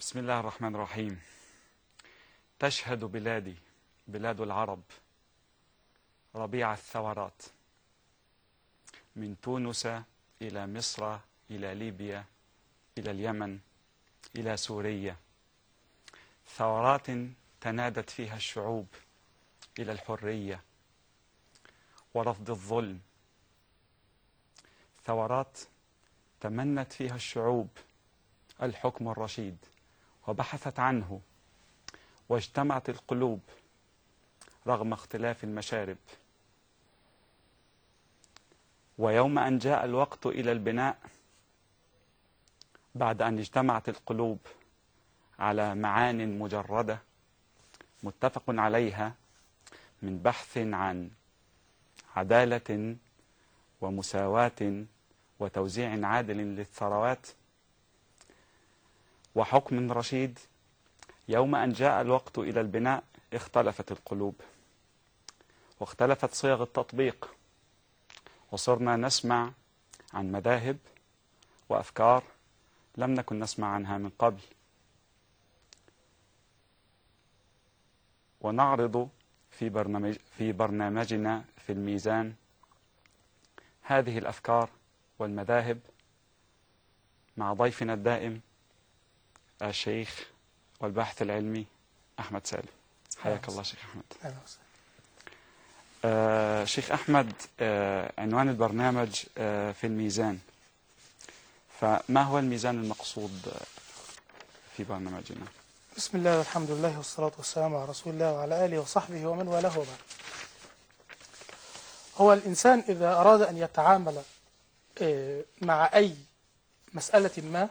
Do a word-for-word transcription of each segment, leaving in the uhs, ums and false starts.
بسم الله الرحمن الرحيم. تشهد بلادي بلاد العرب ربيع الثورات، من تونس إلى مصر إلى ليبيا إلى اليمن إلى سوريا، ثورات تنادت فيها الشعوب إلى الحرية ورفض الظلم، ثورات تمنت فيها الشعوب الحكم الرشيد وبحثت عنه، واجتمعت القلوب رغم اختلاف المشارب. ويوم أن جاء الوقت إلى البناء، بعد أن اجتمعت القلوب على معان مجردة متفق عليها من بحث عن عدالة ومساواة وتوزيع عادل للثروات وحكم رشيد، يوم أن جاء الوقت إلى البناء اختلفت القلوب واختلفت صيغ التطبيق، وصرنا نسمع عن مذاهب وأفكار لم نكن نسمع عنها من قبل، ونعرض في برنامج في برنامجنا في الميزان هذه الأفكار والمذاهب مع ضيفنا الدائم الشيخ والباحث العلمي أحمد سالم. حياك الله شيخ أحمد. أهلا وسهلا. آه شيخ أحمد، آه عنوان البرنامج آه في الميزان، فما هو الميزان المقصود في برنامجنا؟ بسم الله والحمد لله والصلاة والسلام على رسول الله وعلى آله وصحبه ومن والاه وبعد. هو الإنسان إذا أراد أن يتعامل مع أي مسألة ما،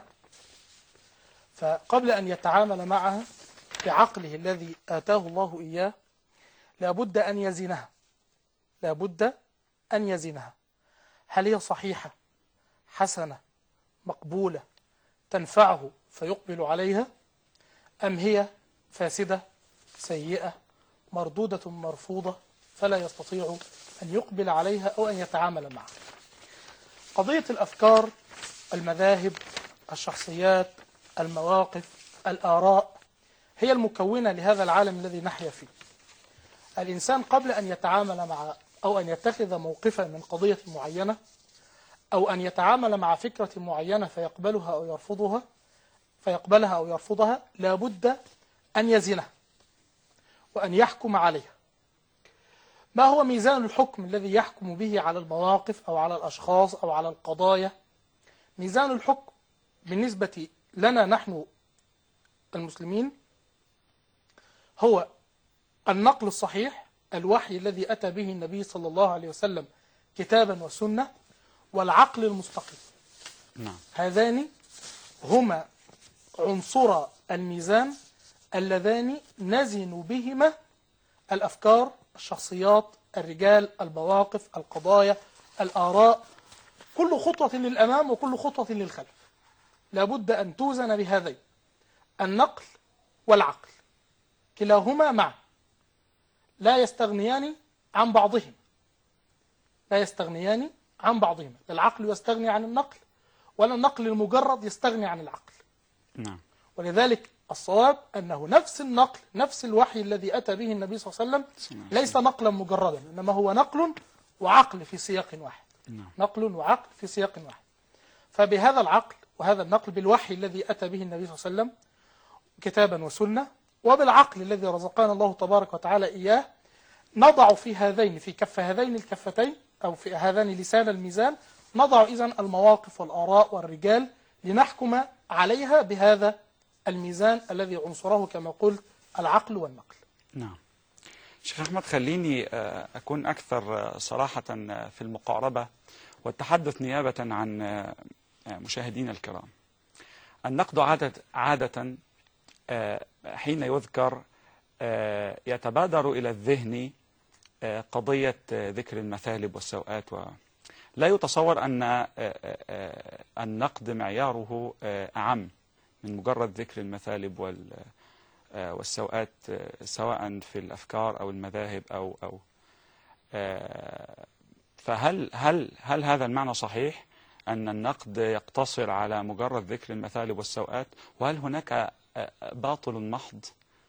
فقبل أن يتعامل معها بعقله الذي آتاه الله إياه لابد أن يزنها لابد أن يزنها هل هي صحيحة حسنة مقبولة تنفعه فيقبل عليها، أم هي فاسدة سيئة مردودة مرفوضة فلا يستطيع أن يقبل عليها أو أن يتعامل معها. قضية الأفكار، المذاهب، الشخصيات، المواقف، الآراء هي المكونة لهذا العالم الذي نحيا فيه. الإنسان قبل أن يتعامل مع أو أن يتخذ موقفا من قضية معينة أو أن يتعامل مع فكرة معينة فيقبلها أو يرفضها فيقبلها أو يرفضها لابد أن يزنها وأن يحكم عليها. ما هو ميزان الحكم الذي يحكم به على المواقف أو على الأشخاص أو على القضايا؟ ميزان الحكم بالنسبة لنا نحن المسلمين هو النقل الصحيح، الوحي الذي أتى به النبي صلى الله عليه وسلم كتابا وسنة، والعقل المستقيم. نعم. هذان هما عنصر الميزان اللذان نزن بهما الأفكار، الشخصيات، الرجال، المواقف، القضايا، الآراء، كل خطوة للأمام وكل خطوة للخلف لابد أن توزن بهذين، النقل والعقل، كلاهما معا لا يستغنيان عن بعضهم لا يستغنيان عن بعضهما لا العقل يستغني عن النقل ولا النقل المجرد يستغني عن العقل. نعم. ولذلك الصواب أنه نفس النقل، نفس الوحي الذي أتى به النبي صلى الله عليه وسلم ليس نقلا مجردا، إنما هو نقل وعقل في سياق واحد. نعم. نقل وعقل في سياق واحد. فبهذا العقل وهذا النقل، بالوحي الذي أتى به النبي صلى الله عليه وسلم كتابا وسنة، وبالعقل الذي رزقنا الله تبارك وتعالى إياه، نضع في هذين في كف هذين الكفتين أو في هذان لسان الميزان، نضع إذن المواقف والآراء والرجال لنحكم عليها بهذا الميزان الذي عنصره كما قلت العقل والنقل. نعم. شيخ أحمد، خليني أكون أكثر صراحة في المقاربة والتحدث نيابة عن مشاهدينا الكرام. النقد عادة, عادة حين يذكر يتبادر إلى الذهن قضية ذكر المثالب والسوءات، ولا يتصور أن النقد معياره أعم من مجرد ذكر المثالب والسوءات، سواء في الأفكار أو المذاهب أو أو فهل هل هل هذا المعنى صحيح، أن النقد يقتصر على مجرد ذكر المثالب والسوءات، وهل هناك باطل محض؟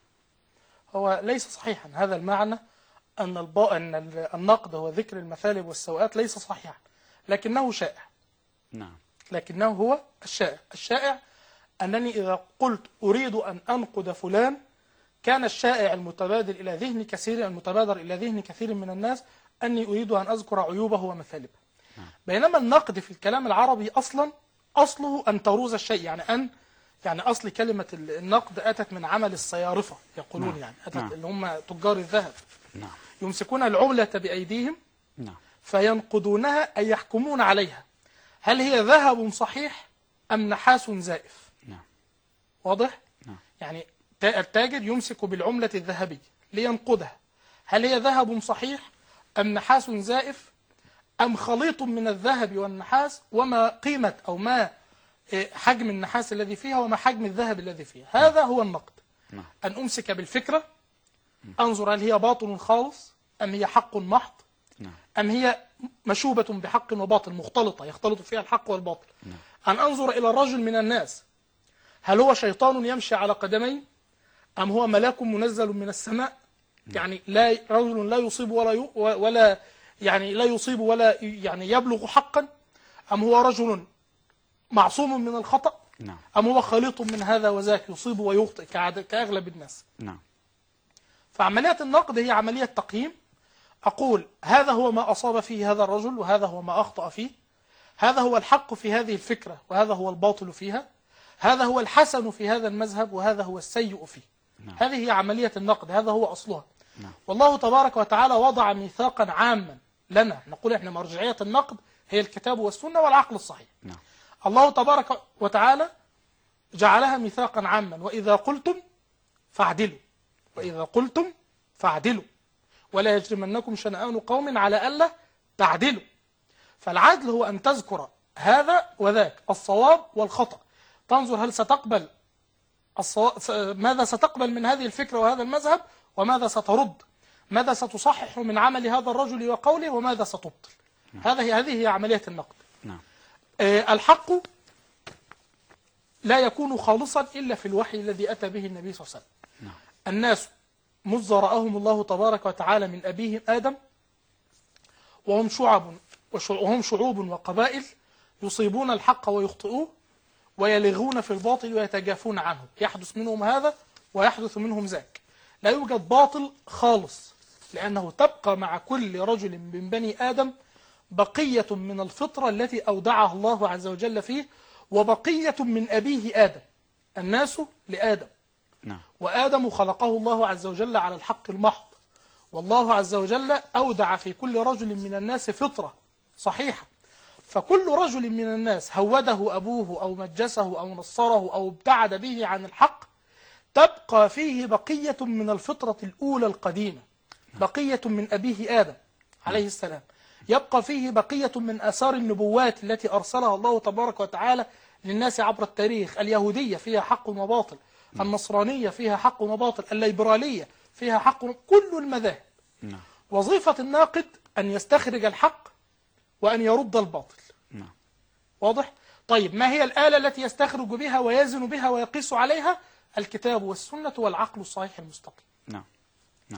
هو ليس صحيحا هذا المعنى، أن الب... أن النقد هو ذكر المثالب والسوءات ليس صحيحا، لكنه شائع. نعم. لكنه هو الشائع. الشائع أنني إذا قلت أريد أن أنقد فلان، كان الشائع المتبادر إلى ذهن كثير المتبادر إلى ذهن كثير من الناس أني أريد أن أذكر عيوبه ومثالبه. نعم. بينما النقد في الكلام العربي أصلا أصله أن تروز الشيء، يعني أن يعني أصل كلمة النقد أتت من عمل الصيارفة يقولون. نعم. يعني أتت نعم. اللي هم تجار الذهب. نعم. يمسكون العملة بأيديهم نعم. فينقدونها أي يحكمون عليها، هل هي ذهب صحيح أم نحاس زائف؟ نعم. واضح؟ نعم. يعني التاجر يمسك بالعملة الذهبية لينقدها، هل هي ذهب صحيح أم نحاس زائف أم خليط من الذهب والنحاس، وما قيمة أو ما حجم النحاس الذي فيها وما حجم الذهب الذي فيها. هذا هو النقد. نعم. أن أمسك بالفكرة، أنظر هل هي باطل خالص أم هي حق محض، نعم. أم هي مشوبة بحق وباطل مختلطة يختلط فيها الحق والباطل. نعم. أن أنظر إلى الرجل من الناس، هل هو شيطان يمشي على قدمين أم هو ملاك منزل من السماء؟ يعني لا رجل لا يصيب ولا ي... ولا يعني لا يصيب ولا يعني يبلغ حقا، أم هو رجل معصوم من الخطأ، نعم. أم هو خليط من هذا وذاك يصيب ويخطئ كأغلب الناس. نعم. فعملية النقد هي عملية تقييم. أقول هذا هو ما أصاب فيه هذا الرجل وهذا هو ما أخطأ فيه، هذا هو الحق في هذه الفكرة وهذا هو الباطل فيها، هذا هو الحسن في هذا المذهب وهذا هو السيء فيه. نعم. هذه هي عملية النقد، هذا هو أصلها. نعم. والله تبارك وتعالى وضع ميثاقا عاما لنا، نقول إحنا مرجعية النقد هي الكتاب والسنة والعقل الصحيح. نعم. الله تبارك وتعالى جعلها ميثاقا عاما، وإذا قلتم فاعدلوا، وإذا قلتم فاعدلوا ولا يجرمنكم شنآن قوم على ألا تعدلوا. فالعدل هو أن تذكر هذا وذاك، الصواب والخطأ، تنظر هل ستقبل الصواب، ماذا ستقبل من هذه الفكرة وهذا المذهب، وماذا سترد، ماذا ستصحح من عمل هذا الرجل وقوله، وماذا ستبطل. هذه هذه هي عملية النقد. نعم. آه الحق لا يكون خالصا إلا في الوحي الذي أتى به النبي صلى الله عليه وسلم. نعم. الناس مذ رآهم الله تبارك وتعالى من أبيهم آدم وهم شعب وهم شعوب وقبائل يصيبون الحق ويخطئوه ويلغون في الباطل ويتجافون عنه، يحدث منهم هذا ويحدث منهم ذاك. لا يوجد باطل خالص، لأنه تبقى مع كل رجل من بني آدم بقية من الفطرة التي أودعها الله عز وجل فيه، وبقية من أبيه آدم. الناس لآدم. نعم. وآدم خلقه الله عز وجل على الحق المحض، والله عز وجل أودع في كل رجل من الناس فطرة صحيحة. فكل رجل من الناس هوده أبوه أو مجسه أو نصره أو ابتعد به عن الحق، تبقى فيه بقية من الفطرة الأولى القديمة، بقية من أبيه آدم عليه السلام، يبقى فيه بقية من آثار النبوات التي أرسلها الله تبارك وتعالى للناس عبر التاريخ. اليهودية فيها حق وباطل، النصرانية فيها حق وباطل، الليبرالية فيها حق وباطل، كل المذاهب. نعم. وظيفة الناقد أن يستخرج الحق وأن يرد الباطل. نعم. واضح؟ طيب ما هي الآلة التي يستخرج بها ويزن بها ويقيس عليها؟ الكتاب والسنة والعقل الصحيح المستقيم. نعم. نعم.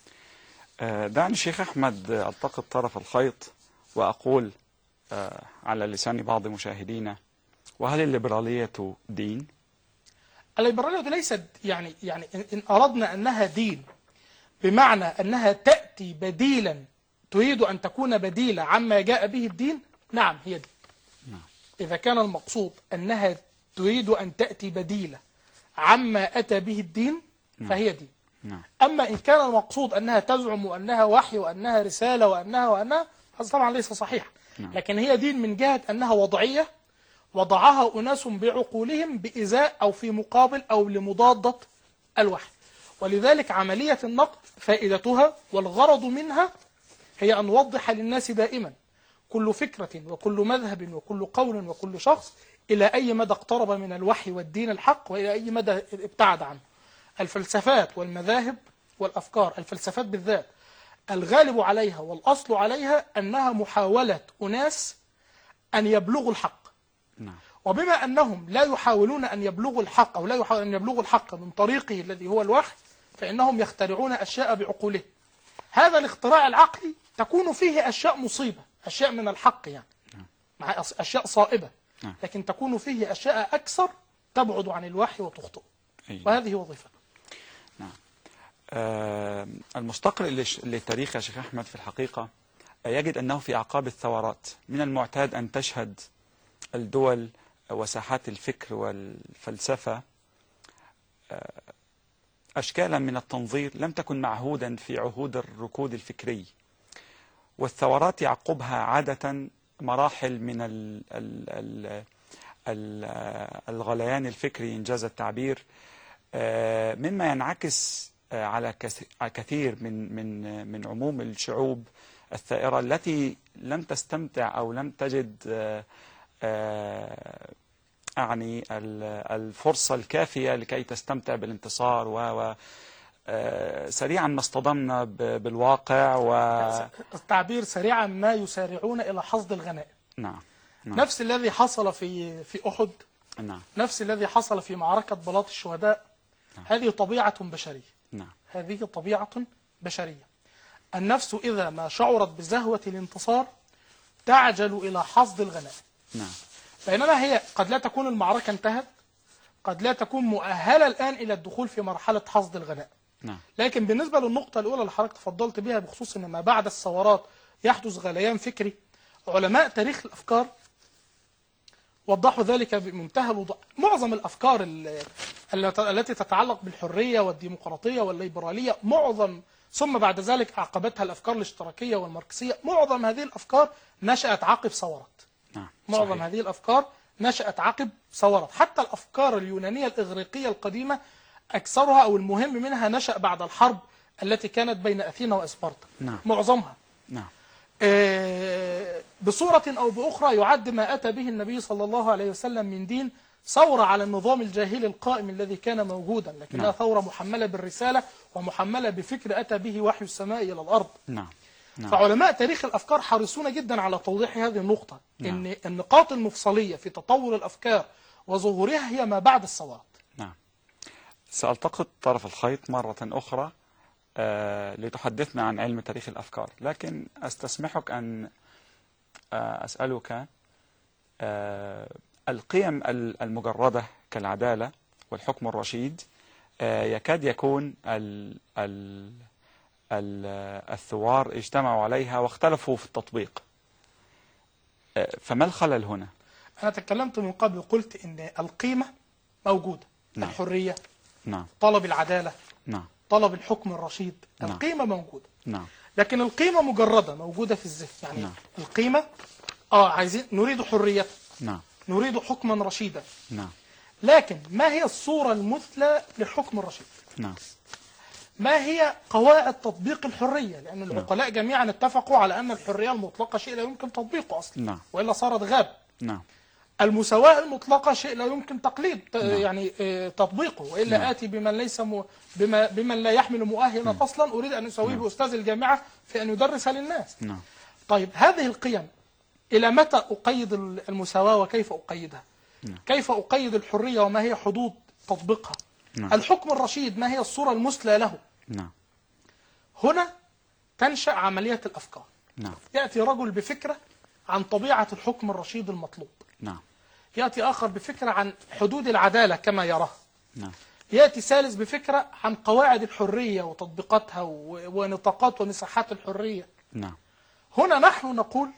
آه دعني شيخ أحمد ألتقط طرف الخيط وأقول آه على لسان بعض مشاهدينا: وهل الليبرالية دين؟ الليبرالية ليست يعني يعني إن أردنا أنها دين بمعنى أنها تأتي بديلا، تريد أن تكون بديلة عما جاء به الدين، نعم هي دين. نعم. إذا كان المقصود أنها تريد أن تأتي بديلة عما أتى به الدين فهي دين. نعم. أما إن كان المقصود أنها تزعم أنها وحي وأنها رسالة وأنها وأنها هذا طبعا ليس صحيح. نعم. لكن هي دين من جهة أنها وضعية وضعها أناس بعقولهم بإزاء أو في مقابل أو لمضادة الوحي. ولذلك عملية النقد فائدتها والغرض منها هي أن نوضح للناس دائما كل فكرة وكل مذهب وكل قول وكل شخص إلى أي مدى اقترب من الوحي والدين الحق وإلى أي مدى ابتعد عنه. الفلسفات والمذاهب والأفكار، الفلسفات بالذات الغالب عليها والأصل عليها أنها محاولة أناس أن يبلغوا الحق. نعم. وبما أنهم لا يحاولون أن يبلغوا الحق أو لا يحاولون أن يبلغوا الحق من طريقه الذي هو الوحي، فإنهم يخترعون أشياء بعقولهم. هذا الاختراع العقلي تكون فيه أشياء مصيبة، أشياء من الحق يعني، مع أشياء صائبة، لكن تكون فيه أشياء أكثر تبعد عن الوحي وتخطئ، وهذه وظيفته. نعم. آه المستقرئ للتاريخ يا شيخ أحمد في الحقيقة يجد أنه في أعقاب الثورات من المعتاد أن تشهد الدول وساحات الفكر والفلسفة أشكالا من التنظير لم تكن معهودا في عهود الركود الفكري، والثورات يعقبها عادة مراحل من ال ال ال ال الغليان الفكري إنجاز التعبير، مما ينعكس على كثير من من من عموم الشعوب الثائرة التي لم تستمتع أو لم تجد أعني الفرصة الكافية لكي تستمتع بالانتصار، و سريعا ما اصطدمنا بالواقع و التعبير سريعا ما يسارعون إلى حصد الغنائم. نعم. نعم. نفس الذي حصل في في أحد. نعم. نفس الذي حصل في معركة بلاط الشهداء. نعم. هذه طبيعة بشرية. نعم. هذه طبيعة بشرية. النفس إذا ما شعرت بزهوة الانتصار تعجل إلى حصد الغنائم. نعم. بينما هي قد لا تكون المعركة انتهت، قد لا تكون مؤهلة الآن إلى الدخول في مرحلة حصد الغنائم. نعم. لكن بالنسبة للنقطة الأولى اللي حضرتك تفضلت بها بخصوص أن ما بعد الثورات يحدث غليان فكري، علماء تاريخ الأفكار وضحوا ذلك بمنتهى الوضوح. معظم الأفكار التي تتعلق بالحرية والديمقراطية والليبرالية، معظم ثم بعد ذلك عقبتها الأفكار الاشتراكية والماركسية، معظم هذه الأفكار نشأت عقب ثورات. نعم. معظم صحيح. هذه الأفكار نشأت عقب ثورات. حتى الأفكار اليونانية الإغريقية القديمة أكثرها أو المهم منها نشأ بعد الحرب التي كانت بين أثينا وإسبارتا. نعم. معظمها. نعم. آه بصورة أو بأخرى يعد ما أتى به النبي صلى الله عليه وسلم من دين ثورة على النظام الجاهلي القائم الذي كان موجودا، لكنها نعم. ثورة محملة بالرسالة ومحملة بفكر أتى به وحي السماء إلى الأرض. نعم. نعم. فعلماء تاريخ الأفكار حريصون جدا على توضيح هذه النقطة. نعم. إن النقاط المفصلية في تطور الأفكار وظهورها هي ما بعد الثورات. نعم. سألتقط طرف الخيط مرة أخرى آه لتحدثنا عن علم تاريخ الأفكار، لكن أستسمحك أن آه أسألك آه القيم المجردة كالعدالة والحكم الرشيد آه يكاد يكون ال ال ال الثوار اجتمعوا عليها واختلفوا في التطبيق، آه فما الخلل هنا؟ أنا تكلمت من قبل وقلت إن القيمة موجودة. نعم. الحرية. نعم. طلب العدالة. نعم. طلب الحكم الرشيد. نعم. القيمة موجودة. نعم. لكن القيمة مجردة موجودة في الذهن، يعني نعم. القيمة آه عايزين نريد حرية. نعم. نريد حكما رشيدا. نعم. لكن ما هي الصورة المثلى للحكم الرشيد؟ نعم. ما هي قواعد تطبيق الحرية؟ لأن العقلاء جميعا اتفقوا على أن الحرية المطلقة شيء لا يمكن تطبيقه أصلا. نعم. وإلا صارت غابة. نعم. المساواة المطلقة شيء لا يمكن تقليد نعم. يعني تطبيقه، وإلا نعم. آتي بمن ليس م... بما... بمن لا يحمل مؤهلا أصلا أريد أن أسويه نعم. بأستاذ الجامعة في أن يدرس للناس. نعم. طيب هذه القيم إلى متى أقيد المساواة وكيف أقيدها؟ نعم. كيف أقيد الحرية وما هي حدود تطبيقها؟ نعم. الحكم الرشيد ما هي الصورة المثلى له؟ نعم. هنا تنشأ عملية الأفكار. نعم. يأتي رجل بفكرة عن طبيعة الحكم الرشيد المطلوب. نعم. يأتي آخر بفكرة عن حدود العدالة كما يراه. نعم. يأتي ثالث بفكرة عن قواعد الحرية وتطبيقاتها ونطاقات ومساحات الحرية. نعم. هنا نحن نقول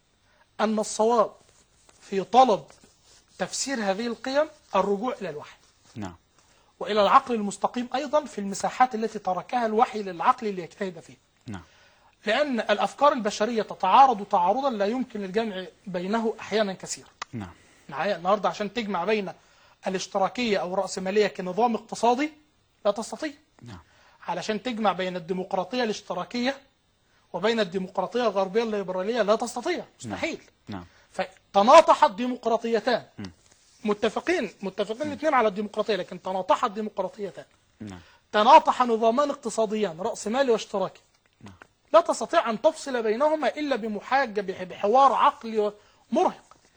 أن الصواب في طلب تفسير هذه القيم الرجوع إلى الوحي. نعم. وإلى العقل المستقيم أيضا في المساحات التي تركها الوحي للعقل ليجتهد فيها. نعم. لأن الأفكار البشرية تتعارض تعارضا لا يمكن الجمع بينه أحيانا كثيرا. نعم. معايا النهارده عشان تجمع بين الاشتراكية أو الرأسمالية كنظام اقتصادي لا تستطيع. نعم. علشان تجمع بين الديمقراطية الاشتراكية وبين الديمقراطية الغربية الليبرالية لا تستطيع، مستحيل. نعم. فتناطحت ديمقراطيتان. م. متفقين متفقين الاثنين على الديمقراطية، لكن تناطحت ديمقراطيتان. نعم. تناطح نظامان اقتصاديان رأسمالي واشتراكي. نعم. لا تستطيع أن تفصل بينهما إلا بمحاجة بحوار عقلي مرهق. نعم.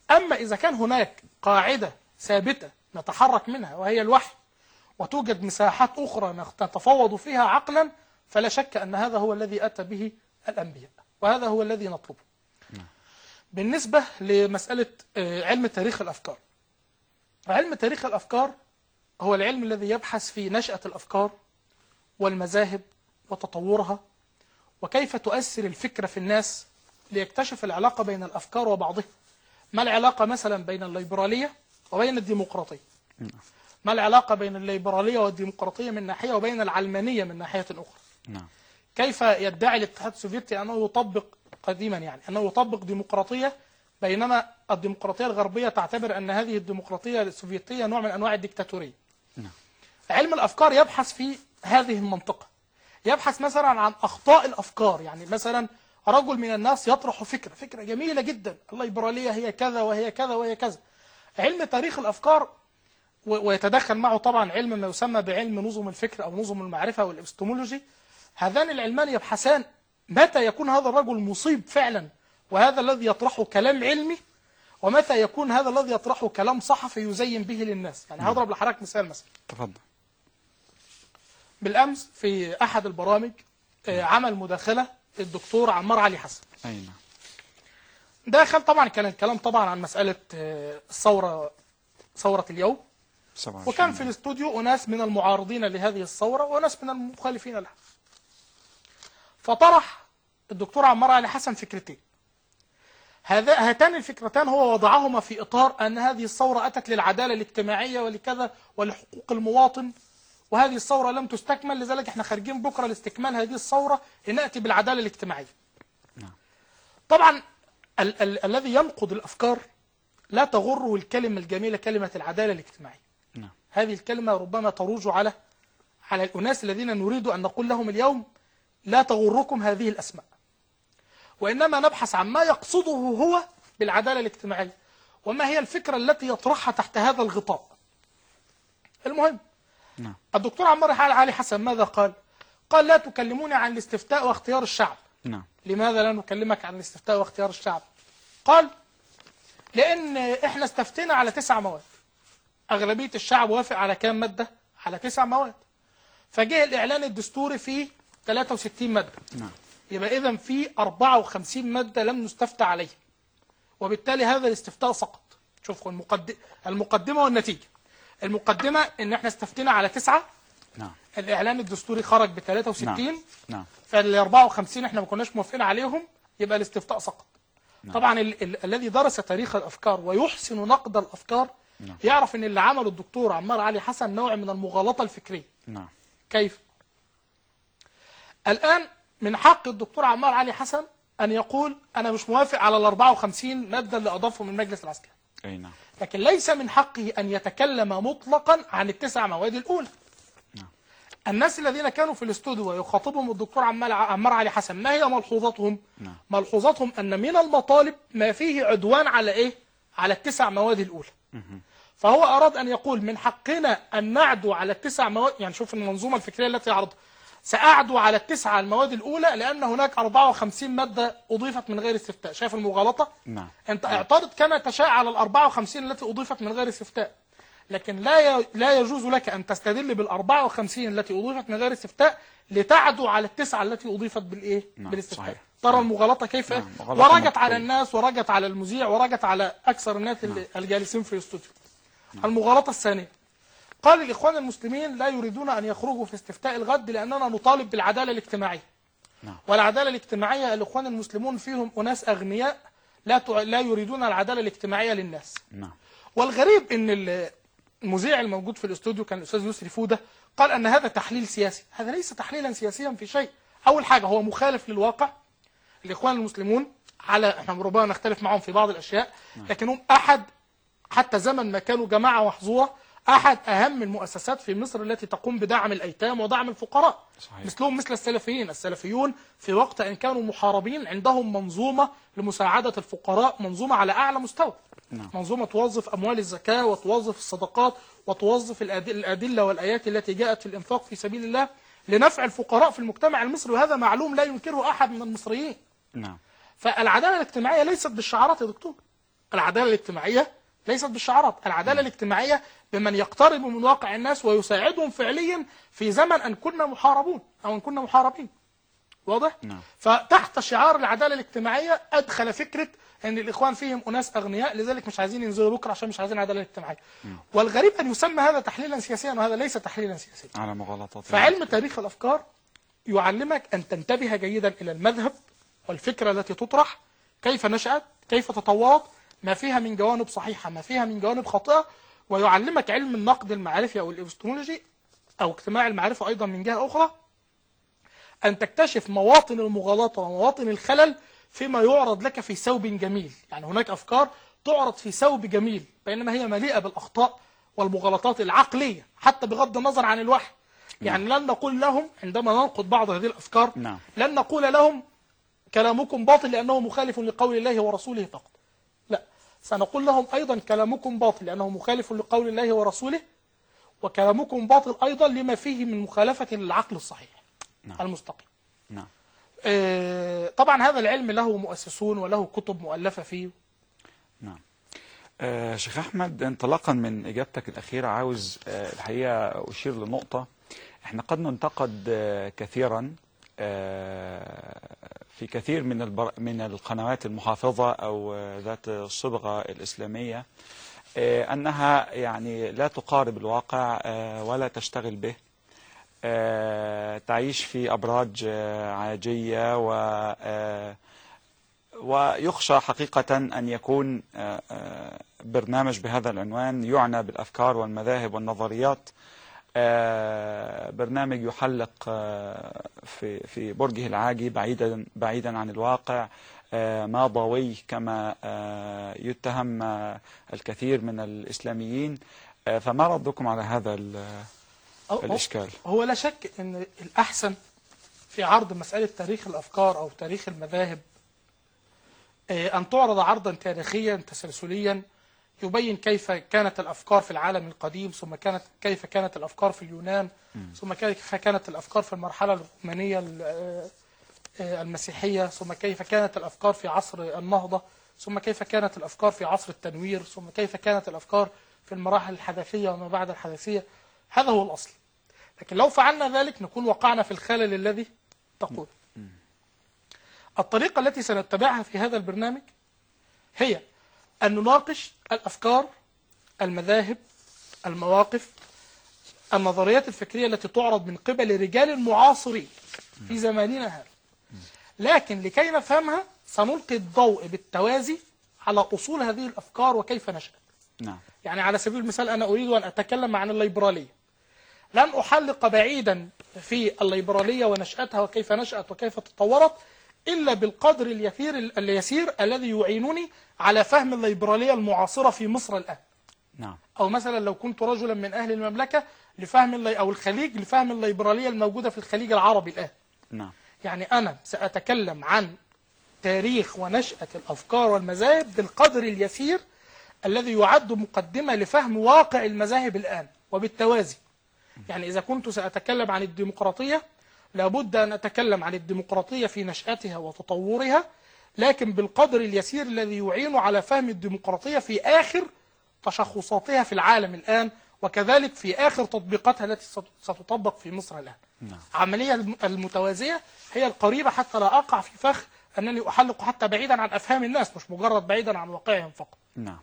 أما إذا كان هناك قاعدة ثابتة نتحرك منها وهي الوحي، وتوجد مساحات أخرى نتفاوض فيها عقلا، فلا شك أن هذا هو الذي أتى به الأنبياء، وهذا هو الذي نطلبه. بالنسبة لمسألة علم تاريخ الأفكار، علم تاريخ الأفكار هو العلم الذي يبحث في نشأة الأفكار والمذاهب وتطورها، وكيف تؤثر الفكرة في الناس، ليكتشف العلاقة بين الأفكار وبعضها. ما العلاقة مثلا بين الليبرالية وبين الديمقراطية؟ ما العلاقة بين الليبرالية والديمقراطية من ناحية، وبين العلمانية من ناحية أخرى؟ كيف يدعي الاتحاد السوفيتي أنه يطبق قديما يعني أنه يطبق ديمقراطية، بينما الديمقراطية الغربية تعتبر أن هذه الديمقراطية السوفيتية نوع من أنواع الديكتاتورية. علم الأفكار يبحث في هذه المنطقة، يبحث مثلا عن أخطاء الأفكار. يعني مثلا رجل من الناس يطرح فكرة فكرة جميلة جدا، الليبرالية هي كذا وهي كذا وهي كذا. علم تاريخ الأفكار ويتدخل معه طبعا علم ما يسمى بعلم نظم الفكر أو نظم المعرفة أو الإبستمولوجي. هذان العلمان يبحثان متى يكون هذا الرجل مصيب فعلا وهذا الذي يطرحه كلام علمي، ومتى يكون هذا الذي يطرحه كلام صحفي يزين به للناس. يعني هضرب لحضرتك مثال. مثلا تفضل. بالأمس في أحد البرامج عمل مداخلة الدكتور عمار علي حسن. أي نعم. داخل طبعا كان الكلام طبعا عن مسألة الثورة، ثورة اليوم، وكان في الاستوديو أناس من المعارضين لهذه الثورة وناس من المخالفين لها. فطرح الدكتور عمار علي حسن فكرتين. هذا هاتان الفكرتان هو وضعهما في إطار أن هذه الثورة أتت للعدالة الاجتماعية ولكذا ولحقوق المواطن، وهذه الثورة لم تستكمل، لذلك احنا خارجين بكرة لاستكمال هذه الثورة لنأتي بالعدالة الاجتماعية. نعم. طبعا ال ال الذي ينقض الأفكار لا تغره الكلمة الجميلة كلمة العدالة الاجتماعية. نعم. هذه الكلمة ربما تروج على على الأناس الذين نريد أن نقول لهم اليوم لا تغركم هذه الأسماء، وإنما نبحث عن ما يقصده هو بالعدالة الاجتماعية، وما هي الفكرة التي يطرحها تحت هذا الغطاء. المهم نعم. الدكتور عمار علي حسن ماذا قال؟ قال لا تكلموني عن الاستفتاء واختيار الشعب. نعم. لماذا لا نكلمك عن الاستفتاء واختيار الشعب؟ قال لأن احنا استفتينا على تسع مواد، أغلبية الشعب وافق على كام مادة؟ على تسع مواد. فجاء الإعلان الدستوري فيه ثلاثة وستين مادة. نعم. يبقى إذن في أربعة وخمسين مادة لم نستفتى عليها، وبالتالي هذا الاستفتاء سقط. شوفوا المقدمة المقدمة والنتيجة. المقدمة إن احنا استفتينا على تسعة. نعم. الإعلان الدستوري خرج ب ثلاثة وستين. نعم. نعم. فال أربعة وخمسين احنا ما كناش موافقين عليهم، يبقى الاستفتاء سقط. نعم. طبعا ال ال الذي درس تاريخ الأفكار ويحسن نقد الأفكار نعم. يعرف إن اللي عمله الدكتور عمار علي حسن نوع من المغالطة الفكرية. نعم. كيف؟ الآن من حق الدكتور عمار علي حسن أن يقول أنا مش موافق على ال أربعة وخمسين مادة اللي أضافهم المجلس العسكري. أي نعم. لكن ليس من حقه أن يتكلم مطلقا عن التسع مواد الأولى. نعم. الناس الذين كانوا في الاستوديو ويخاطبهم الدكتور عمار علي حسن ما هي ملحوظاتهم؟ نعم. ملحوظاتهم أن من المطالب ما فيه عدوان على إيه؟ على التسع مواد الأولى. مه. فهو أراد أن يقول من حقنا أن نعدو على التسع مواد. يعني شوف المنظومة الفكرية التي يعرضها، سأعدو على التسعة المواد الأولى لأن هناك أربعة وخمسين مادة أضيفت من غير استفتاء. شايف المغالطة؟ نعم. أنت اعترض كما تشاء على ال أربعة وخمسين التي أضيفت من غير استفتاء، لكن لا لا يجوز لك أن تستدل بال أربعة وخمسين التي أضيفت من غير استفتاء لتعدو على التسعة التي أضيفت بالإيه؟ نعم. بالاستفتاء. صحيح. ترى المغالطة كيف؟ نعم. ورجت على الناس ورجت على المذيع ورجت على أكثر الناس نعم. الجالسين في الاستوديو. نعم. المغالطة الثانية، قال الإخوان المسلمين لا يريدون أن يخرجوا في استفتاء الغد لأننا نطالب بالعدالة الاجتماعية. نعم. والعدالة الاجتماعية الإخوان المسلمون فيهم أناس أغنياء لا لا يريدون العدالة الاجتماعية للناس. نعم. والغريب أن المذيع الموجود في الاستوديو كان الأستاذ يسري فودة قال أن هذا تحليل سياسي. هذا ليس تحليلا سياسيا في شيء. أول حاجة هو مخالف للواقع. الإخوان المسلمون على احنا ربما نختلف معهم في بعض الأشياء، نعم. لكنهم أحد حتى زمن ما كانوا جماعة محظورة أحد أهم المؤسسات في مصر التي تقوم بدعم الأيتام ودعم الفقراء. صحيح. مثلهم مثل السلفيين. السلفيون في وقت أن كانوا محاربين عندهم منظومة لمساعدة الفقراء، منظومة على أعلى مستوى. نعم. منظومة توظف أموال الزكاة وتوظف الصدقات وتوظف الأدلة والآيات التي جاءت في الإنفاق في سبيل الله لنفع الفقراء في المجتمع المصري، وهذا معلوم لا ينكره أحد من المصريين. نعم. فالعدالة الاجتماعية ليست بالشعارات يا دكتور. العدالة الاجتماعية ليست بالشعارات، العدالة الاجتماعية بمن يقترب من واقع الناس ويساعدهم فعليا في زمن أن كنا محاربون أو أن كنا محاربين. واضح؟ نعم. فتحت شعار العدالة الاجتماعية أدخل فكرة أن الإخوان فيهم أناس أغنياء لذلك مش عايزين ينزلوا بكرة عشان مش عايزين عدالة اجتماعية. والغريب أن يسمى هذا تحليلا سياسيا وهذا ليس تحليلا سياسيا. على مغالطات. فعلم تاريخ الأفكار يعلمك أن تنتبه جيدا إلى المذهب والفكرة التي تطرح، كيف نشأت، كيف تطورت، ما فيها من جوانب صحيحة، ما فيها من جوانب خاطئة. ويعلمك علم النقد المعرفي أو الإبستمولوجي أو اجتماع المعرفة أيضا من جهة أخرى أن تكتشف مواطن المغالطة ومواطن الخلل فيما يعرض لك في ثوب جميل. يعني هناك أفكار تعرض في ثوب جميل بينما هي مليئة بالأخطاء والمغالطات العقلية حتى بغض النظر عن الوحي. يعني لن نقول لهم عندما ننقد بعض هذه الأفكار نعم. لن نقول لهم كلامكم باطل لأنه مخالف لقول الله ورسوله فقط، لا، سنقول لهم أيضا كلامكم باطل لأنه مخالف لقول الله ورسوله، وكلامكم باطل أيضا لما فيه من مخالفة للعقل الصحيح. نعم. المستقيم. نعم. آه طبعا هذا العلم له مؤسسون وله كتب مؤلفة فيه. نعم. آه شيخ أحمد، انطلاقا من إجابتك الأخيرة عاوز آه الحقيقة أشير لنقطة. احنا قد ننتقد آه كثيرا آه في كثير من البر... من القنوات المحافظة أو آه ذات الصبغة الإسلامية آه أنها يعني لا تقارب الواقع آه ولا تشتغل به، آه تعيش في أبراج آه عاجية، و آه ويخشى حقيقة أن يكون آه آه برنامج بهذا العنوان يعنى بالأفكار والمذاهب والنظريات آه برنامج يحلق آه في في برجه العاجي بعيدا بعيدا عن الواقع، آه ماضوي كما آه يتهم آه الكثير من الإسلاميين. آه فما ردكم على هذا الإشكال؟ هو لا شك أن الأحسن في عرض مسألة تاريخ الأفكار أو تاريخ المذاهب أن تعرض عرضا تاريخيا تسلسليا يبين كيف كانت الأفكار في العالم القديم، ثم كانت كيف كانت الأفكار في اليونان، ثم كيف كانت الأفكار في المرحلة الرومانية المسيحية، ثم كيف كانت الأفكار في عصر النهضة، ثم كيف كانت الأفكار في عصر التنوير، ثم كيف كانت الأفكار في المراحل الحداثية وما بعد الحداثية. هذا هو الأصل. لكن لو فعلنا ذلك نكون وقعنا في الخلل الذي تقول. الطريقة التي سنتبعها في هذا البرنامج هي أن نناقش الأفكار، المذاهب، المواقف، النظريات الفكرية التي تعرض من قبل رجال معاصرين في زماننا هذا، لكن لكي نفهمها سنلقي الضوء بالتوازي على أصول هذه الأفكار وكيف نشأت. نعم. يعني على سبيل المثال أنا أريد أن أتكلم عن الليبرالية، لن أحلق بعيدا في الليبرالية ونشأتها وكيف نشأت وكيف تطورت إلا بالقدر اليسير اليسير الذي يعينني على فهم الليبرالية المعاصرة في مصر الآن. نعم. أو مثلا لو كنت رجلا من أهل المملكة لفهم اللي أو الخليج لفهم الليبرالية الموجودة في الخليج العربي الآن. نعم. يعني أنا سأتكلم عن تاريخ ونشأة الأفكار والمذاهب بالقدر اليسير الذي يعد مقدمة لفهم واقع المذاهب الآن وبالتوازي. يعني إذا كنت سأتكلم عن الديمقراطية لابد أن أتكلم عن الديمقراطية في نشأتها وتطورها، لكن بالقدر اليسير الذي يعين على فهم الديمقراطية في آخر تشخصاتها في العالم الآن، وكذلك في آخر تطبيقاتها التي ستطبق في مصر الآن. نعم. عملية المتوازية هي القريبة حتى لا أقع في فخ أنني أحلق حتى بعيدا عن أفهام الناس، مش مجرد بعيدا عن واقعهم فقط. نعم.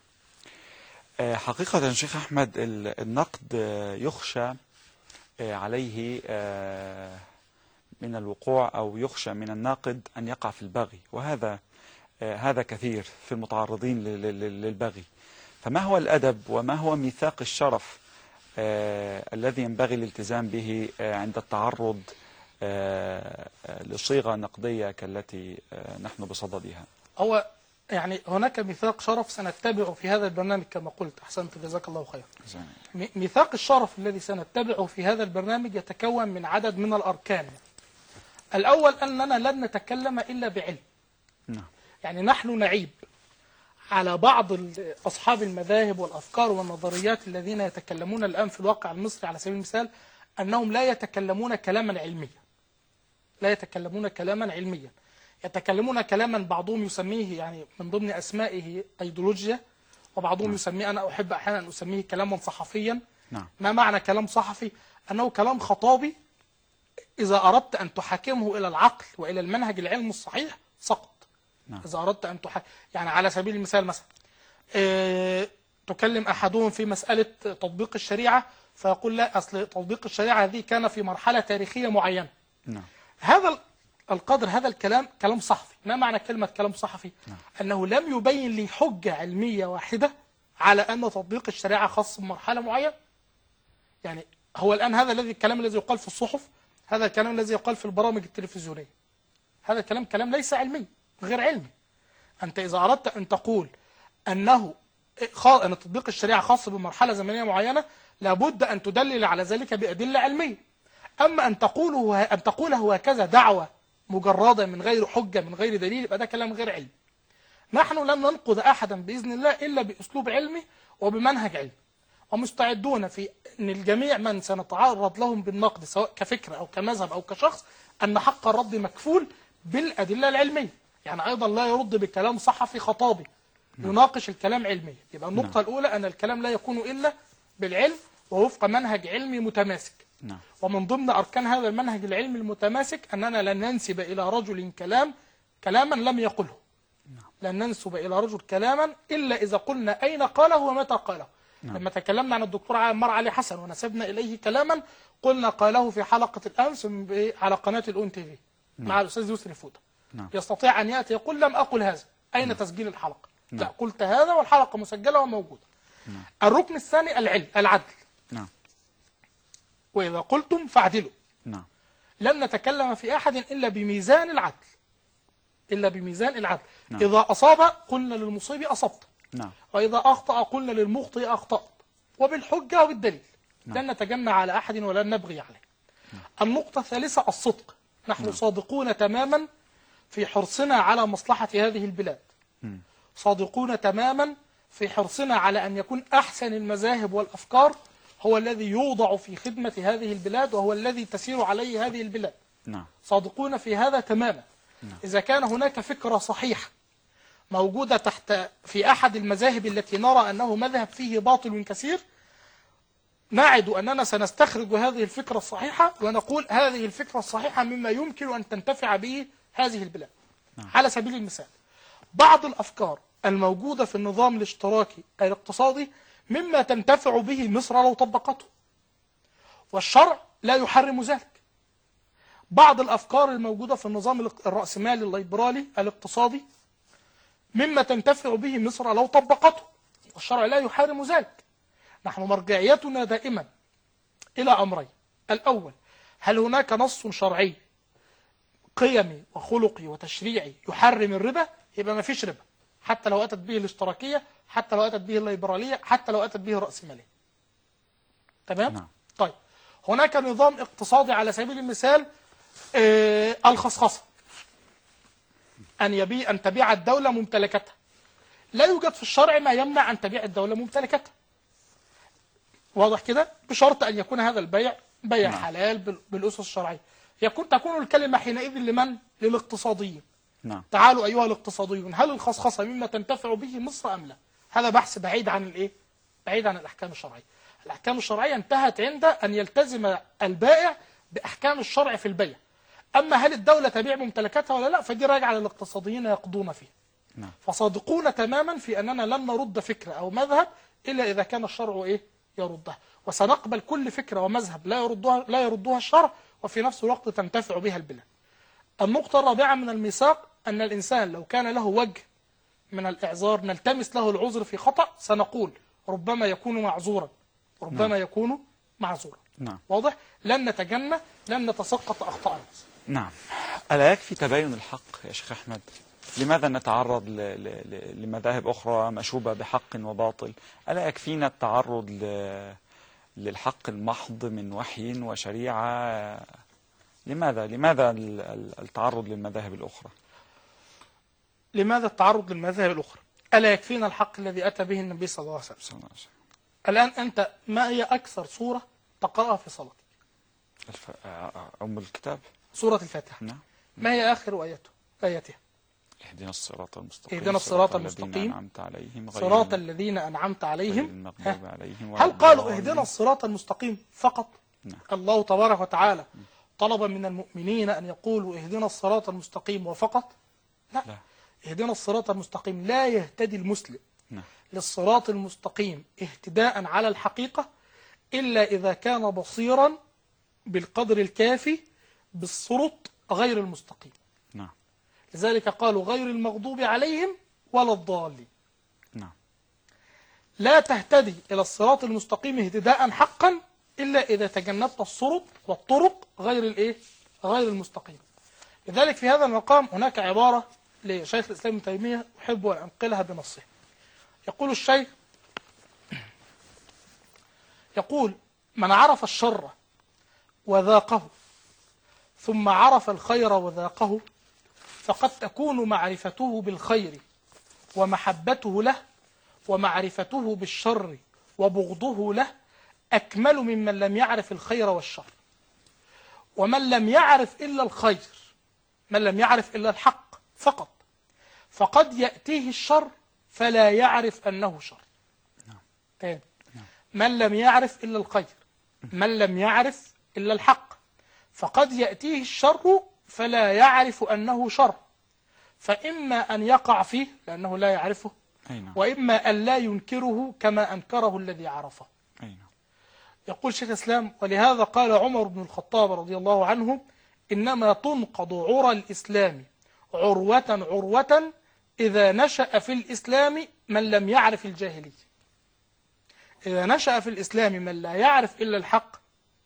حقيقة شيخ أحمد، النقد يخشى عليه من الوقوع أو يخشى من الناقد أن يقع في البغي، وهذا هذا كثير في المتعرضين للبغي. فما هو الأدب وما هو ميثاق الشرف الذي ينبغي الالتزام به عند التعرض لصيغة نقدية كالتي نحن بصددها؟ هو يعني هناك ميثاق شرف سنتبعه في هذا البرنامج كما قلت. أحسنت، جزاك الله خير. ميثاق الشرف الذي سنتبعه في هذا البرنامج يتكون من عدد من الأركان. الأول أننا لن نتكلم إلا بعلم. نعم. يعني نحن نعيب على بعض أصحاب المذاهب والأفكار والنظريات الذين يتكلمون الآن في الواقع المصري على سبيل المثال أنهم لا يتكلمون كلاما علميا. لا يتكلمون كلاما علميا. يتكلمون كلاما بعضهم يسميه يعني من ضمن أسمائه أيديولوجيا، وبعضهم نعم. يسميه، أنا أحب أحيانا أن أسميه كلاما صحفيا. نعم. ما معنى كلام صحفي؟ أنه كلام خطابي إذا أردت أن تحاكمه إلى العقل وإلى المنهج العلمي الصحيح سقط. نعم. إذا أردت أن تحاكم، يعني على سبيل المثال مثلا إيه... تكلم أحدهم في مسألة تطبيق الشريعة فيقول لا، أصل تطبيق الشريعة هذه كان في مرحلة تاريخية معينة. نعم. هذا القدر، هذا الكلام كلام صحفي. ما معنى كلمة كلام صحفي؟ نعم. أنه لم يبين لي حجة علمية واحدة على أن تطبيق الشريعة خاص بمرحلة معينة. يعني هو الآن هذا الذي الكلام الذي يقال في الصحف، هذا الكلام الذي يقال في البرامج التلفزيونية، هذا الكلام كلام ليس علمي، غير علمي. أنت إذا أردت أن تقول أنه أن تطبيق الشريعة خاص بمرحلة زمنية معينة لابد أن تدلل على ذلك بأدلة علمية. أما أن تقوله أن تقوله هكذا دعوة مجردة من غير حجة من غير دليل، يبقى ده كلام غير علمي. نحن لن ننقذ أحدا بإذن الله إلا بأسلوب علمي وبمنهج علمي، ومستعدون في أن الجميع من سنتعرض لهم بالنقد سواء كفكرة أو كمذهب أو كشخص أن حق الرد مكفول بالأدلة العلمية. يعني أيضا لا يرد بكلام صحفي خطابي يناقش الكلام علميا. يبقى النقطة الأولى أن الكلام لا يكون إلا بالعلم ووفق منهج علمي متماسك. نعم. ومن ضمن أركان هذا المنهج العلمي المتماسك أننا لن ننسب إلى رجل كلام كلاما لم يقله. نعم. لن ننسب إلى رجل كلاما إلا إذا قلنا أين قاله ومتى قاله. نعم. لما تكلمنا عن الدكتور عمار علي حسن ونسبنا إليه كلاما قلنا قاله في حلقة الأمس على قناة الأون تي في مع الأستاذ يسري فوده. نعم. يستطيع أن يأتي يقول لم أقل هذا، أين نعم. تسجيل الحلقة؟ نعم. لا، قلت هذا والحلقة مسجلة وموجودة. نعم. الركن الثاني العلم العدل. نعم. وإذا قلتم فاعدلوا. نعم. لن نتكلم في أحد إلا بميزان العدل، إلا بميزان العدل. نعم. إذا أصاب قلنا للمصيب أصبت، نعم. وإذا أخطأ قلنا للمخطئ أخطأت، وبالحجة وبالدليل. نعم. لن نتجنى على أحد ولن نبغي عليه. نعم. النقطة الثالثة الصدق. نحن نعم. صادقون تماما في حرصنا على مصلحة هذه البلاد. م. صادقون تماما في حرصنا على أن يكون أحسن المذاهب والأفكار هو الذي يوضع في خدمة هذه البلاد وهو الذي تسير عليه هذه البلاد. نعم. صادقون في هذا تماما. نعم. إذا كان هناك فكرة صحيحة موجودة تحت في أحد المذاهب التي نرى أنه مذهب فيه باطل كثير، نعد أننا سنستخرج هذه الفكرة الصحيحة ونقول هذه الفكرة الصحيحة مما يمكن أن تنتفع به هذه البلاد. نعم. على سبيل المثال بعض الأفكار الموجودة في النظام الاشتراكي الاقتصادي مما تنتفع به مصر لو طبقته، والشرع لا يحرم ذلك. بعض الأفكار الموجودة في النظام الرأسمالي الليبرالي الاقتصادي مما تنتفع به مصر لو طبقته، والشرع لا يحرم ذلك. نحن مرجعيتنا دائما إلى أمرين: الأول، هل هناك نص شرعي قيمي وخلقي وتشريعي يحرم الربا؟ يبقى ما فيش ربا، حتى لو أتت به الاشتراكية، حتى لو أتت به الليبرالية، حتى لو أتت به الرأسمالية. تمام؟ نعم. طيب، هناك نظام اقتصادي على سبيل المثال آه الخصخصة، أن يبيع أن تبيع الدولة ممتلكاتها. لا يوجد في الشرع ما يمنع أن تبيع الدولة ممتلكاتها. واضح كده؟ بشرط أن يكون هذا البيع بيع نعم. حلال بالأسس الشرعية. يكون تكون الكلمة حينئذ لمن؟ للاقتصاديين. نعم. تعالوا أيها الاقتصاديون، هل الخصخصة مما تنتفع به مصر أم لا؟ هذا بحث بعيد عن الإيه؟ بعيد عن الأحكام الشرعية. الأحكام الشرعية انتهت عند أن يلتزم البائع بأحكام الشرع في البيع. أما هل الدولة تبيع ممتلكاتها ولا لا؟ فدي راجعة للاقتصاديين يقضون فيها. نعم. فصادقون تماما في أننا لن نرد فكرة أو مذهب إلا إذا كان الشرع إيه؟ يردها، وسنقبل كل فكرة ومذهب لا يردها لا يردها الشرع وفي نفس الوقت تنتفع بها البلاد. النقطة الرابعة من الميثاق أن الإنسان لو كان له وجه من الإعذار نلتمس له العذر في خطأ، سنقول ربما يكون معذورا، ربما نعم. يكون معذورا. نعم. واضح؟ لن نتجنى، لن نتسقط أخطاء. نعم. ألا يكفي تباين الحق يا شيخ أحمد؟ لماذا نتعرض ل... ل... لمذاهب أخرى مشوبة بحق وباطل؟ ألا يكفينا التعرض ل... للحق المحض من وحي وشريعة؟ لماذا لماذا التعرض للمذاهب الأخرى؟ لماذا التعرض للمذاهب الأخرى؟ ألا يكفينا الحق الذي أتى به النبي صلى الله عليه وسلم؟ الآن أنت ما هي أكثر سورة تقرأها في صلاتك؟ الف... أم الكتاب، سورة الفاتحة. نعم. ما هي آخر آياته؟ آياتها. اهدنا الصراط المستقيم اهدنا الصراط الذين المستقيم أنعمت عليهم غير صراط الم- الذين أنعمت غير عليهم. المغضوب عليهم ولا هل قالوا الضالين. اهدنا الصراط المستقيم فقط؟ نعم. الله تبارك وتعالى طلب من المؤمنين أن يقولوا اهدنا الصراط المستقيم وفقط؟ لا, لا. اهدنا الصراط المستقيم لا يهتدي المسلم نعم. للصراط المستقيم اهتداء على الحقيقة إلا إذا كان بصيرا بالقدر الكافي بالصراط غير المستقيم. نعم. لذلك قالوا غير المغضوب عليهم ولا الضالين. نعم. لا تهتدي إلى الصراط المستقيم اهتداء حقا إلا إذا تجنبت الصراط والطرق غير الإيه؟ غير المستقيم. لذلك في هذا المقام هناك عبارة لشيخ الإسلام ابن تيمية أحب أن أنقلها بنصه. يقول الشيخ يقول من عرف الشر وذاقه ثم عرف الخير وذاقه فقد تكون معرفته بالخير ومحبته له ومعرفته بالشر وبغضه له أكمل ممن لم يعرف الخير والشر. ومن لم يعرف إلا الخير، من لم يعرف إلا الحق فقط، فقد يأتيه الشر فلا يعرف أنه شر. تاني. من لم يعرف إلا الخير، من لم يعرف إلا الحق، فقد يأتيه الشر فلا يعرف أنه شر، فإما أن يقع فيه لأنه لا يعرفه، وإما أن لا ينكره كما أنكره الذي عرفه. يقول شيخ الإسلام ولهذا قال عمر بن الخطاب رضي الله عنه إنما تنقض عرى الإسلام عروة عروة إذا نشأ في الإسلام من لم يعرف الجاهلية. إذا نشأ في الإسلام من لا يعرف إلا الحق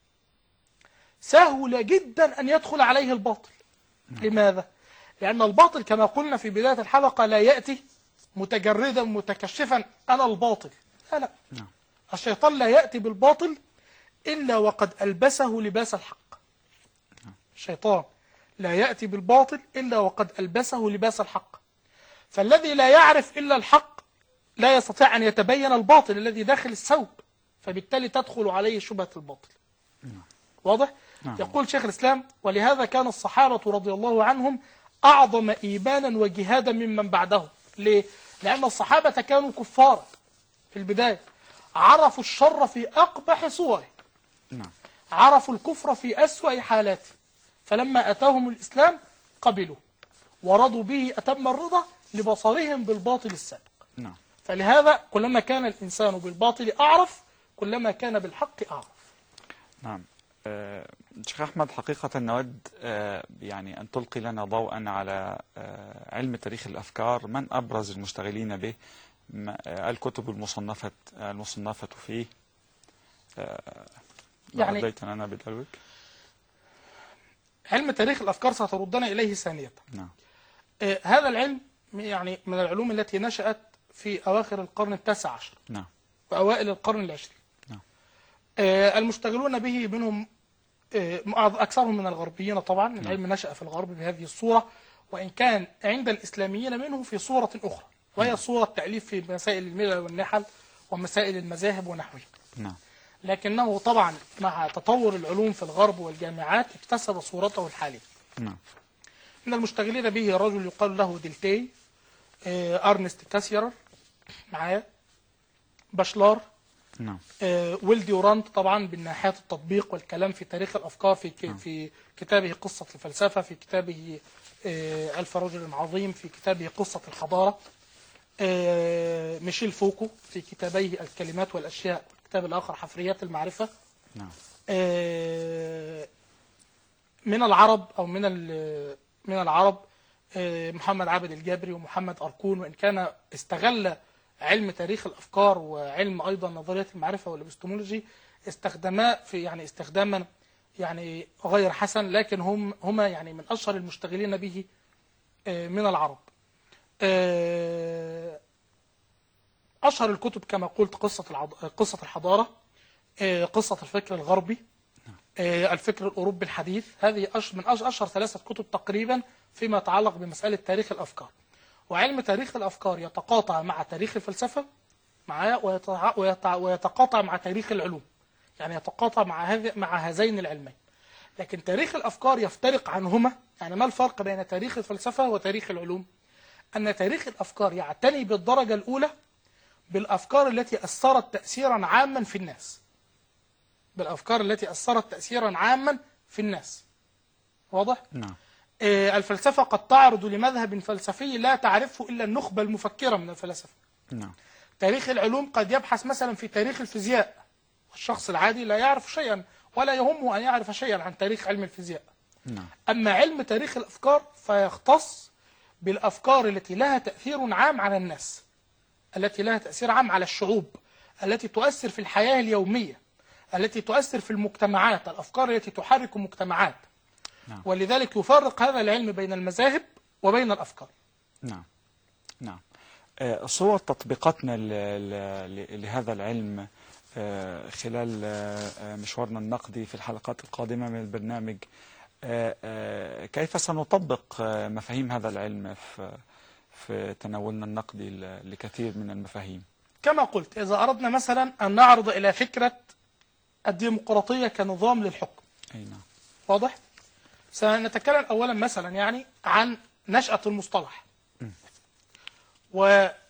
سهل جدا أن يدخل عليه الباطل. لماذا؟ لأن الباطل كما قلنا في بداية الحلقة لا يأتي متجردا متكشفا أنا الباطل، لا لا. الشيطان لا يأتي بالباطل إلا وقد ألبسه لباس الحق. الشيطان لا يأتي بالباطل إلا وقد ألبسه لباس الحق. فالذي لا يعرف إلا الحق لا يستطيع أن يتبين الباطل الذي داخل الثوب، فبالتالي تدخل عليه شبهة الباطل. واضح؟ يقول شيخ الإسلام ولهذا كان الصحابة رضي الله عنهم أعظم إيمانا وجهادا ممن بعدهم. ليه؟ لأن الصحابة كانوا كفارا في البداية، عرفوا الشر في أقبح صوره، عرفوا الكفر في أسوأ حالاته، فلما أتاهم الإسلام قبلوا ورضوا به أتم الرضا لبصرهم بالباطل السابق. فلهذا كلما كان الإنسان بالباطل أعرف كلما كان بالحق أعرف. نعم. آه، شيخ أحمد، حقيقة نود آه، يعني أن تلقي لنا ضوءا على آه، علم تاريخ الأفكار. من أبرز المشتغلين به؟ آه، الكتب المصنفة المصنفة فيه؟ آه، يعني أديتنا أنا بدلوك. علم تاريخ الأفكار ستردنا إليه ثانية. نعم. آه، هذا العلم يعني من العلوم التي نشأت في أواخر القرن التاسع عشر. نعم. وأوائل القرن العشرين. نعم. آه، المشتغلون به منهم آه، أكثرهم من الغربيين طبعا. نعم. العلم نشأ في الغرب بهذه الصورة، وإن كان عند الإسلاميين منه في صورة أخرى، وهي نعم. صورة تأليف في مسائل الملل والنحل ومسائل المذاهب ونحوها. نعم. لكنه طبعا مع تطور العلوم في الغرب والجامعات اكتسب صورته الحالية. نعم. من المشتغلين به رجل يقال له ديلتي، آه، أرنست كاسيرر معايا، باشلار، نعم. آه، ويل ديورانت طبعا بالناحية التطبيق والكلام في تاريخ الأفكار في ك... في كتابه قصة الفلسفة، في كتابه آه، ألف رجل عظيم، في كتابه قصة الحضارة، آه، ميشيل فوكو في كتابيه الكلمات والأشياء، الكتاب الآخر حفريات المعرفة. نعم. آه، من العرب أو من من العرب آه، محمد عابد الجابري ومحمد أركون، وإن كان استغل علم تاريخ الأفكار وعلم أيضا نظرية المعرفة والإبستمولوجي استخدما في يعني استخداما يعني غير حسن، لكن هم هما يعني من أشهر المشتغلين به من العرب. أشهر الكتب كما قلت قصة العض... قصة الحضارة، قصة الفكر الغربي، الفكر الأوروبي الحديث. هذه من أشهر ثلاثة كتب تقريبا فيما يتعلق بمسألة تاريخ الأفكار. وعلم تاريخ الأفكار يتقاطع مع تاريخ الفلسفة معايا، ويتقاطع مع تاريخ العلوم، يعني يتقاطع مع هذه مع هذين العلمين. لكن تاريخ الأفكار يفترق عنهما. يعني ما الفرق بين تاريخ الفلسفة وتاريخ العلوم؟ أن تاريخ الأفكار يعتني بالدرجة الأولى بالأفكار التي أثرت تأثيرا عاما في الناس، بالأفكار التي أثرت تأثيرا عاما في الناس. واضح؟ نعم. آه الفلسفة قد تعرض لمذهب فلسفي لا تعرفه إلا النخبة المفكرة من الفلاسفة. نعم. تاريخ العلوم قد يبحث مثلا في تاريخ الفيزياء، والشخص العادي لا يعرف شيئا ولا يهمه أن يعرف شيئا عن تاريخ علم الفيزياء. نعم. أما علم تاريخ الأفكار فيختص بالأفكار التي لها تأثير عام على الناس، التي لها تأثير عام على الشعوب، التي تؤثر في الحياة اليومية، التي تؤثر في المجتمعات، الأفكار التي تحرك مجتمعات. نعم. ولذلك يفرق هذا العلم بين المذاهب وبين الأفكار. نعم. نعم. آه، صور تطبيقاتنا ل- ل- لهذا العلم آه، خلال آه، مشوارنا النقدي في الحلقات القادمة من البرنامج، آه، آه، كيف سنطبق آه، مفاهيم هذا العلم في في تناولنا النقدي ل- لكثير من المفاهيم؟ كما قلت، إذا أردنا مثلا أن نعرض إلى فكرة الديمقراطية كنظام للحكم، أي نعم. واضح؟ سنتكلم أولا مثلا يعني عن نشأة المصطلح، وكيف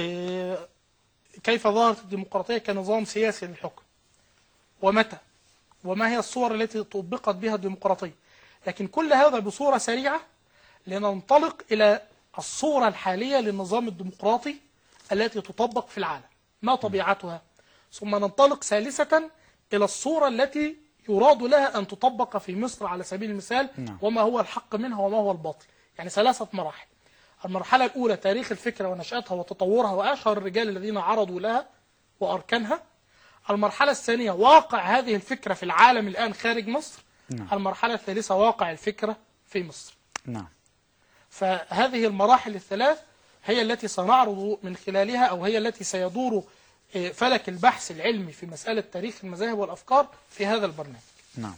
ظهرت الديمقراطية كنظام سياسي للحكم، ومتى، وما هي الصور التي طبقت بها الديمقراطية. لكن كل هذا بصورة سريعة لننطلق إلى الصورة الحالية للنظام الديمقراطي التي تطبق في العالم، ما طبيعتها، ثم ننطلق ثالثة إلى الصورة التي يراد لها أن تطبق في مصر على سبيل المثال، نعم. وما هو الحق منها وما هو الباطل. يعني ثلاثة مراحل. المرحلة الأولى تاريخ الفكرة ونشأتها وتطورها وأشهر الرجال الذين عرضوا لها وأركانها. المرحلة الثانية واقع هذه الفكرة في العالم الآن خارج مصر. نعم. المرحلة الثالثة واقع الفكرة في مصر. نعم. فهذه المراحل الثلاث هي التي سنعرض من خلالها، أو هي التي سيدور فلك البحث العلمي في مسألة تاريخ المذاهب والأفكار في هذا البرنامج. نعم.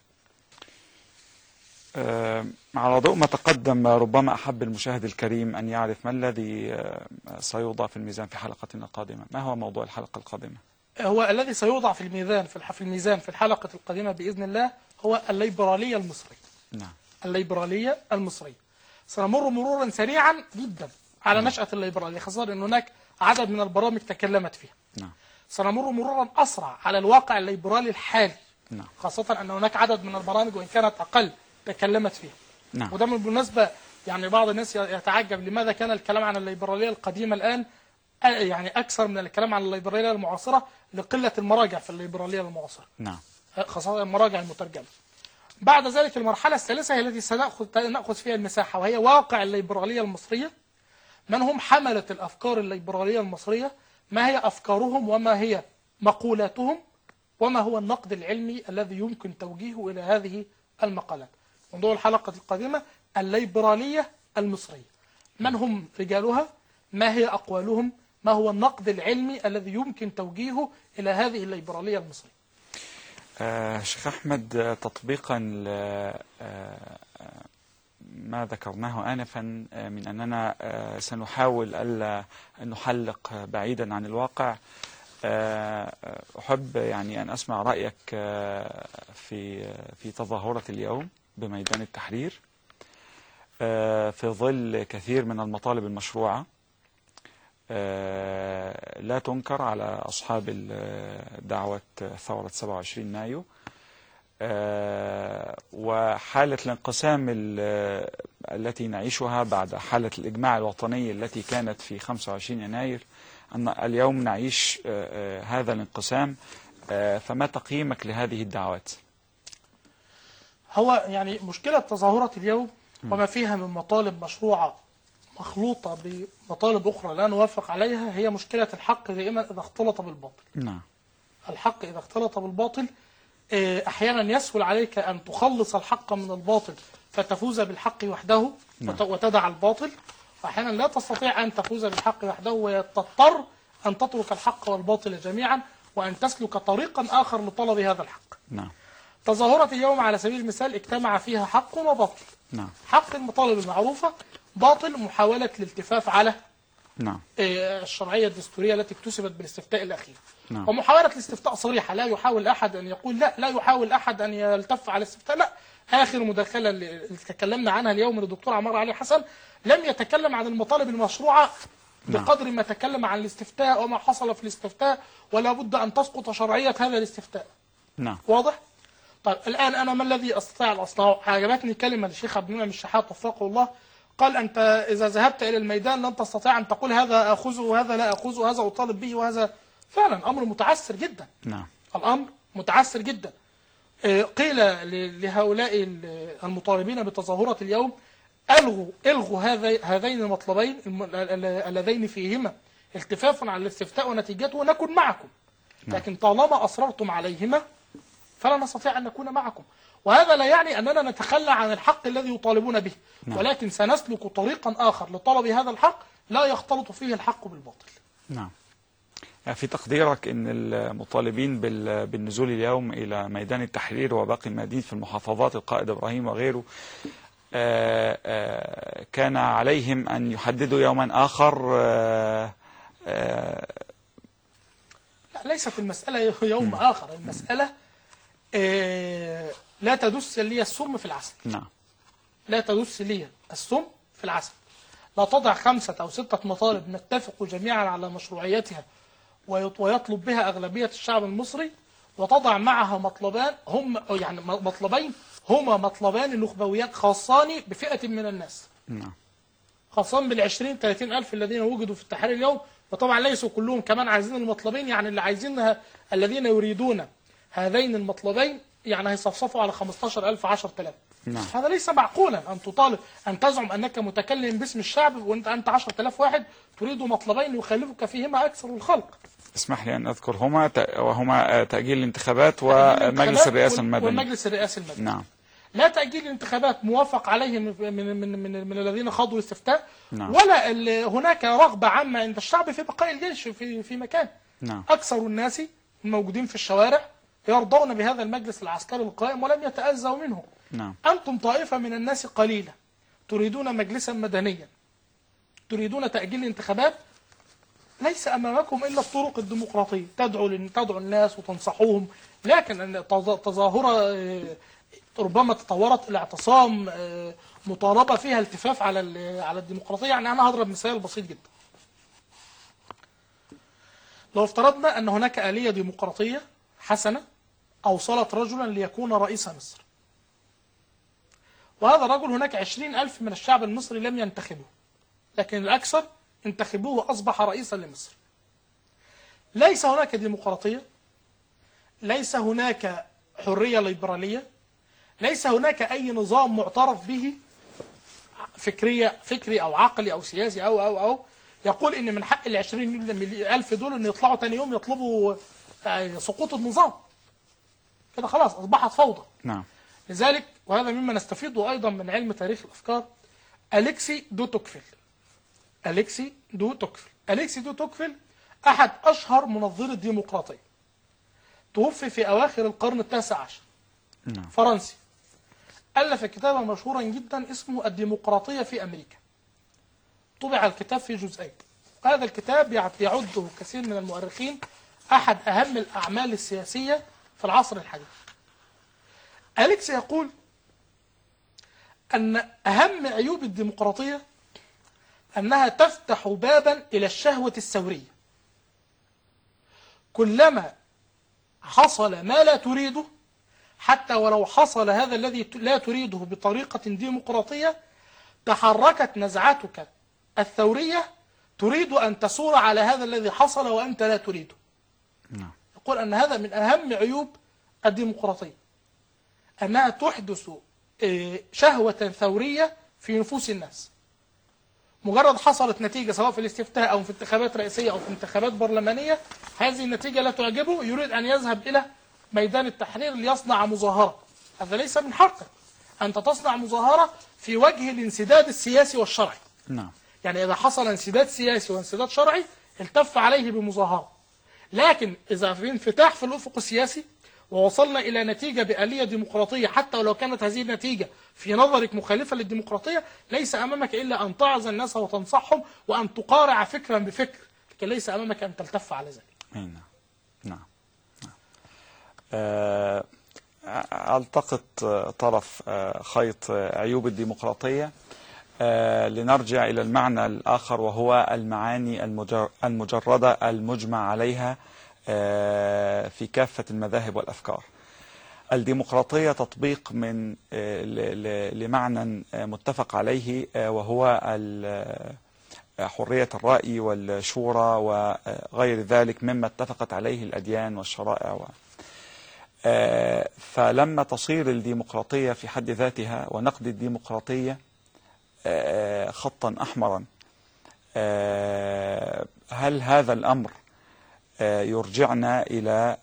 آه، على ضوء ما تقدم، ربما أحب المشاهد الكريم أن يعرف ما الذي آه، سيوضع في الميزان في حلقتنا القادمة. ما هو موضوع الحلقة القادمة؟ هو الذي سيوضع في الميزان في الح- في الميزان في الحلقة القادمة بإذن الله هو الليبرالية المصرية. نعم. الليبرالية المصرية. سنمر مرورا سريعا جدا على نشأة الليبرالية، خاصة أن هناك عدد من البرامج تكلمت فيها. نعم. سنمر مرورا أسرع على الواقع الليبرالي الحالي، نعم. خاصة أن هناك عدد من البرامج وإن كانت أقل تكلمت فيها. نعم. وده بالمناسبة يعني بعض الناس يتعجب لماذا كان الكلام عن الليبرالية القديمة الآن يعني أكثر من الكلام عن الليبرالية المعاصرة لقلة المراجع في الليبرالية المعاصرة، نعم. خاصة المراجع المترجمة. بعد ذلك المرحلة الثالثة هي التي سنأخذ نأخذ فيها المساحة، وهي واقع الليبرالية المصرية. من هم حملة الأفكار الليبرالية المصرية؟ ما هي أفكارهم وما هي مقولاتهم؟ وما هو النقد العلمي الذي يمكن توجيهه إلى هذه المقالات؟ موضوع الحلقة القادمة الليبرالية المصرية. من هم رجالها؟ ما هي أقوالهم؟ ما هو النقد العلمي الذي يمكن توجيهه إلى هذه الليبرالية المصرية؟ آه شيخ أحمد، آه، تطبيقا ل آه، ما ذكرناه آنفا آه، من أننا آه، سنحاول ألا نحلق بعيدا عن الواقع، آه، أحب يعني أن أسمع رأيك آه، في في تظاهرة اليوم بميدان التحرير آه، في ظل كثير من المطالب المشروعة آه، لا تنكر على أصحاب دعوة ثورة سبعة وعشرين مايو، آه، وحالة الانقسام ال- التي نعيشها بعد حالة الإجماع الوطني التي كانت في خمسة وعشرين يناير، أن اليوم نعيش آه، آه، هذا الانقسام. آه، فما تقييمك لهذه الدعوات؟ هو يعني مشكلة تظاهرة اليوم وما فيها من مطالب مشروعة مخلوطة بمطالب أخرى لا نوافق عليها هي مشكلة الحق دائما إذا اختلط بالباطل. نعم. الحق إذا اختلط بالباطل آه، أحيانا يسهل عليك أن تخلص الحق من الباطل فتفوز بالحق وحده نعم. وت- وتدع الباطل، وأحيانا لا تستطيع أن تفوز بالحق وحده وتضطر أن تترك الحق والباطل جميعا وأن تسلك طريقا آخر لطلب هذا الحق. نعم. تظاهرة اليوم على سبيل المثال اجتمع فيها حق وباطل. نعم. حق المطالب المعروفة، باطل محاولة الالتفاف على نعم. آه، الشرعية الدستورية التي اكتسبت بالاستفتاء الأخير. نعم. ومحاولة الاستفتاء صريحة، لا يحاول أحد أن يقول لا، لا يحاول أحد أن يلتف على الاستفتاء، لا. آخر مداخلة اللي تكلمنا عنها اليوم للدكتور عمار علي حسن لم يتكلم عن المطالب المشروعة بقدر ما تكلم عن الاستفتاء وما حصل في الاستفتاء، ولا بد أن تسقط شرعية هذا الاستفتاء. نعم. واضح؟ طيب الآن أنا ما الذي أستطيع الأصنعه؟ عجبتني كلمة للشيخ عبد المنعم الشحات وفقه الله، قال أنت إذا ذهبت إلى الميدان لن تستطيع أن تقول هذا أخذه وهذا لا أخذه وهذا أطالب به وهذا. فعلا أمر متعسر جدا. نعم. الأمر متعسر جدا. قيل لهؤلاء المطالبين بتظاهرة اليوم ألغوا ألغوا هذين المطلبين اللذين فيهما التفاف على الاستفتاء ونتيجته ونكن معكم. لكن طالما أصررتم عليهما فلا نستطيع أن نكون معكم، وهذا لا يعني أننا نتخلى عن الحق الذي يطالبون به، ولكن سنسلك طريقا آخر لطلب هذا الحق لا يختلط فيه الحق بالباطل. نعم. في تقديرك أن المطالبين بالنزول اليوم إلى ميدان التحرير وباقي الميادين في المحافظات، القائد إبراهيم وغيره، آآ آآ كان عليهم أن يحددوا يوما آخر؟ آآ آآ لا، ليست المسألة يوم م. آخر، المسألة لا تدس لي السم في العسل. نعم. لا تدس لي السم في العسل. لا تضع خمسة أو ستة مطالب نتفق جميعا على مشروعيتها ويطلب بها أغلبية الشعب المصري، وتضع معها مطلبان هم يعني مطلبين هما مطلبان نخبويان خاصان بفئة من الناس. نعم. خاصان بالعشرين ثلاثين ألف الذين وجدوا في التحرير اليوم، وطبعا ليسوا كلهم كمان عايزين المطلبين، يعني اللي عايزينها الذين يريدون هذين المطلبين يعني هيصفصفوا على خمستاشر ألف عشرة آلاف. نعم. هذا ليس معقولا أن تطالب أن تزعم أنك متكلم باسم الشعب وأنت أنت عشرة آلاف واحد تريد مطلبين يخالفك فيهما أكثر الخلق. اسمح لي أن أذكر هما وهما تأجيل الانتخابات ومجلس الرئاسة المدني. والمجلس الرئاسي المدني. نعم. لا تأجيل الانتخابات موافق عليه من من من من, من الذين خاضوا الاستفتاء. نعم. ولا هناك رغبة عامة عند الشعب في بقاء الجيش في في مكان. نعم. أكثر الناس الموجودين في الشوارع يرضون بهذا المجلس العسكري القائم ولم يتأذوا منه. نعم. أنتم طائفة من الناس قليلة تريدون مجلسا مدنيا، تريدون تأجيل الانتخابات، ليس أمامكم إلا الطرق الديمقراطية، تدعو تدعو الناس وتنصحوهم، لكن تظاهرة ربما تطورت إلى اعتصام، مطالبة فيها التفاف على على الديمقراطية. يعني أنا هضرب مثال بسيط جدا. لو افترضنا أن هناك آلية ديمقراطية حسنة أوصلت رجلا ليكون رئيس مصر، وهذا الرجل هناك عشرين ألف من الشعب المصري لم ينتخبه، لكن الأكثر انتخبوه وأصبح رئيسا لمصر. ليس هناك ديمقراطية، ليس هناك حرية ليبرالية، ليس هناك أي نظام معترف به فكرية فكري أو عقلي أو سياسي أو أو أو يقول إن من حق العشرين ألف دول أن يطلعوا تاني يوم يطلبوا سقوط النظام. كده خلاص أصبحت فوضى. نعم. لذلك وهذا مما نستفيده أيضا من علم تاريخ الأفكار، أليكسي دو توكفيل أليكسي دو توكفيل أليكسي دو توكفيل أحد أشهر منظري الديمقراطية، توفي في أواخر القرن التاسع عشر. نعم. فرنسي، ألف كتابا مشهورا جدا اسمه الديمقراطية في أمريكا. طبع الكتاب في جزئين. هذا الكتاب يعده كثير من المؤرخين أحد أهم الأعمال السياسية في العصر الحديث. أليكسي يقول أن أهم عيوب الديمقراطية أنها تفتح بابا إلى الشهوة الثورية. كلما حصل ما لا تريده، حتى ولو حصل هذا الذي لا تريده بطريقة ديمقراطية، تحركت نزعتك الثورية تريد أن تثور على هذا الذي حصل وأنت لا تريده. نعم. يقول أن هذا من أهم عيوب الديمقراطية، أنها تحدث شهوة ثورية في نفوس الناس. مجرد حصلت نتيجة سواء في الاستفتاء أو في انتخابات رئاسية أو في انتخابات برلمانية، هذه النتيجة لا تعجبه، يريد أن يذهب إلى ميدان التحرير ليصنع مظاهرة. هذا ليس من حقك، أنت تصنع مظاهرة في وجه الانسداد السياسي والشرعي. نعم. يعني إذا حصل انسداد سياسي وانسداد شرعي التف عليه بمظاهرة. لكن إذا في انفتاح في الأفق السياسي ووصلنا إلى نتيجة بآلية ديمقراطية، حتى ولو كانت هذه النتيجة في نظرك مخالفة للديمقراطية، ليس أمامك إلا أن تعظ الناس وتنصحهم وأن تقارع فكرا بفكر، لكن ليس أمامك أن تلتف على ذلك. نعم. نعم. آه، ألتقط طرف خيط عيوب الديمقراطية لنرجع إلى المعنى الآخر، وهو المعاني المجردة المجمع عليها في كافة المذاهب والأفكار. الديمقراطية تطبيق من لمعنى متفق عليه، وهو حرية الرأي والشورى وغير ذلك مما اتفقت عليه الأديان والشرائع و... فلما تصير الديمقراطية في حد ذاتها ونقد الديمقراطية خطا أحمرا، هل هذا الأمر يرجعنا إلى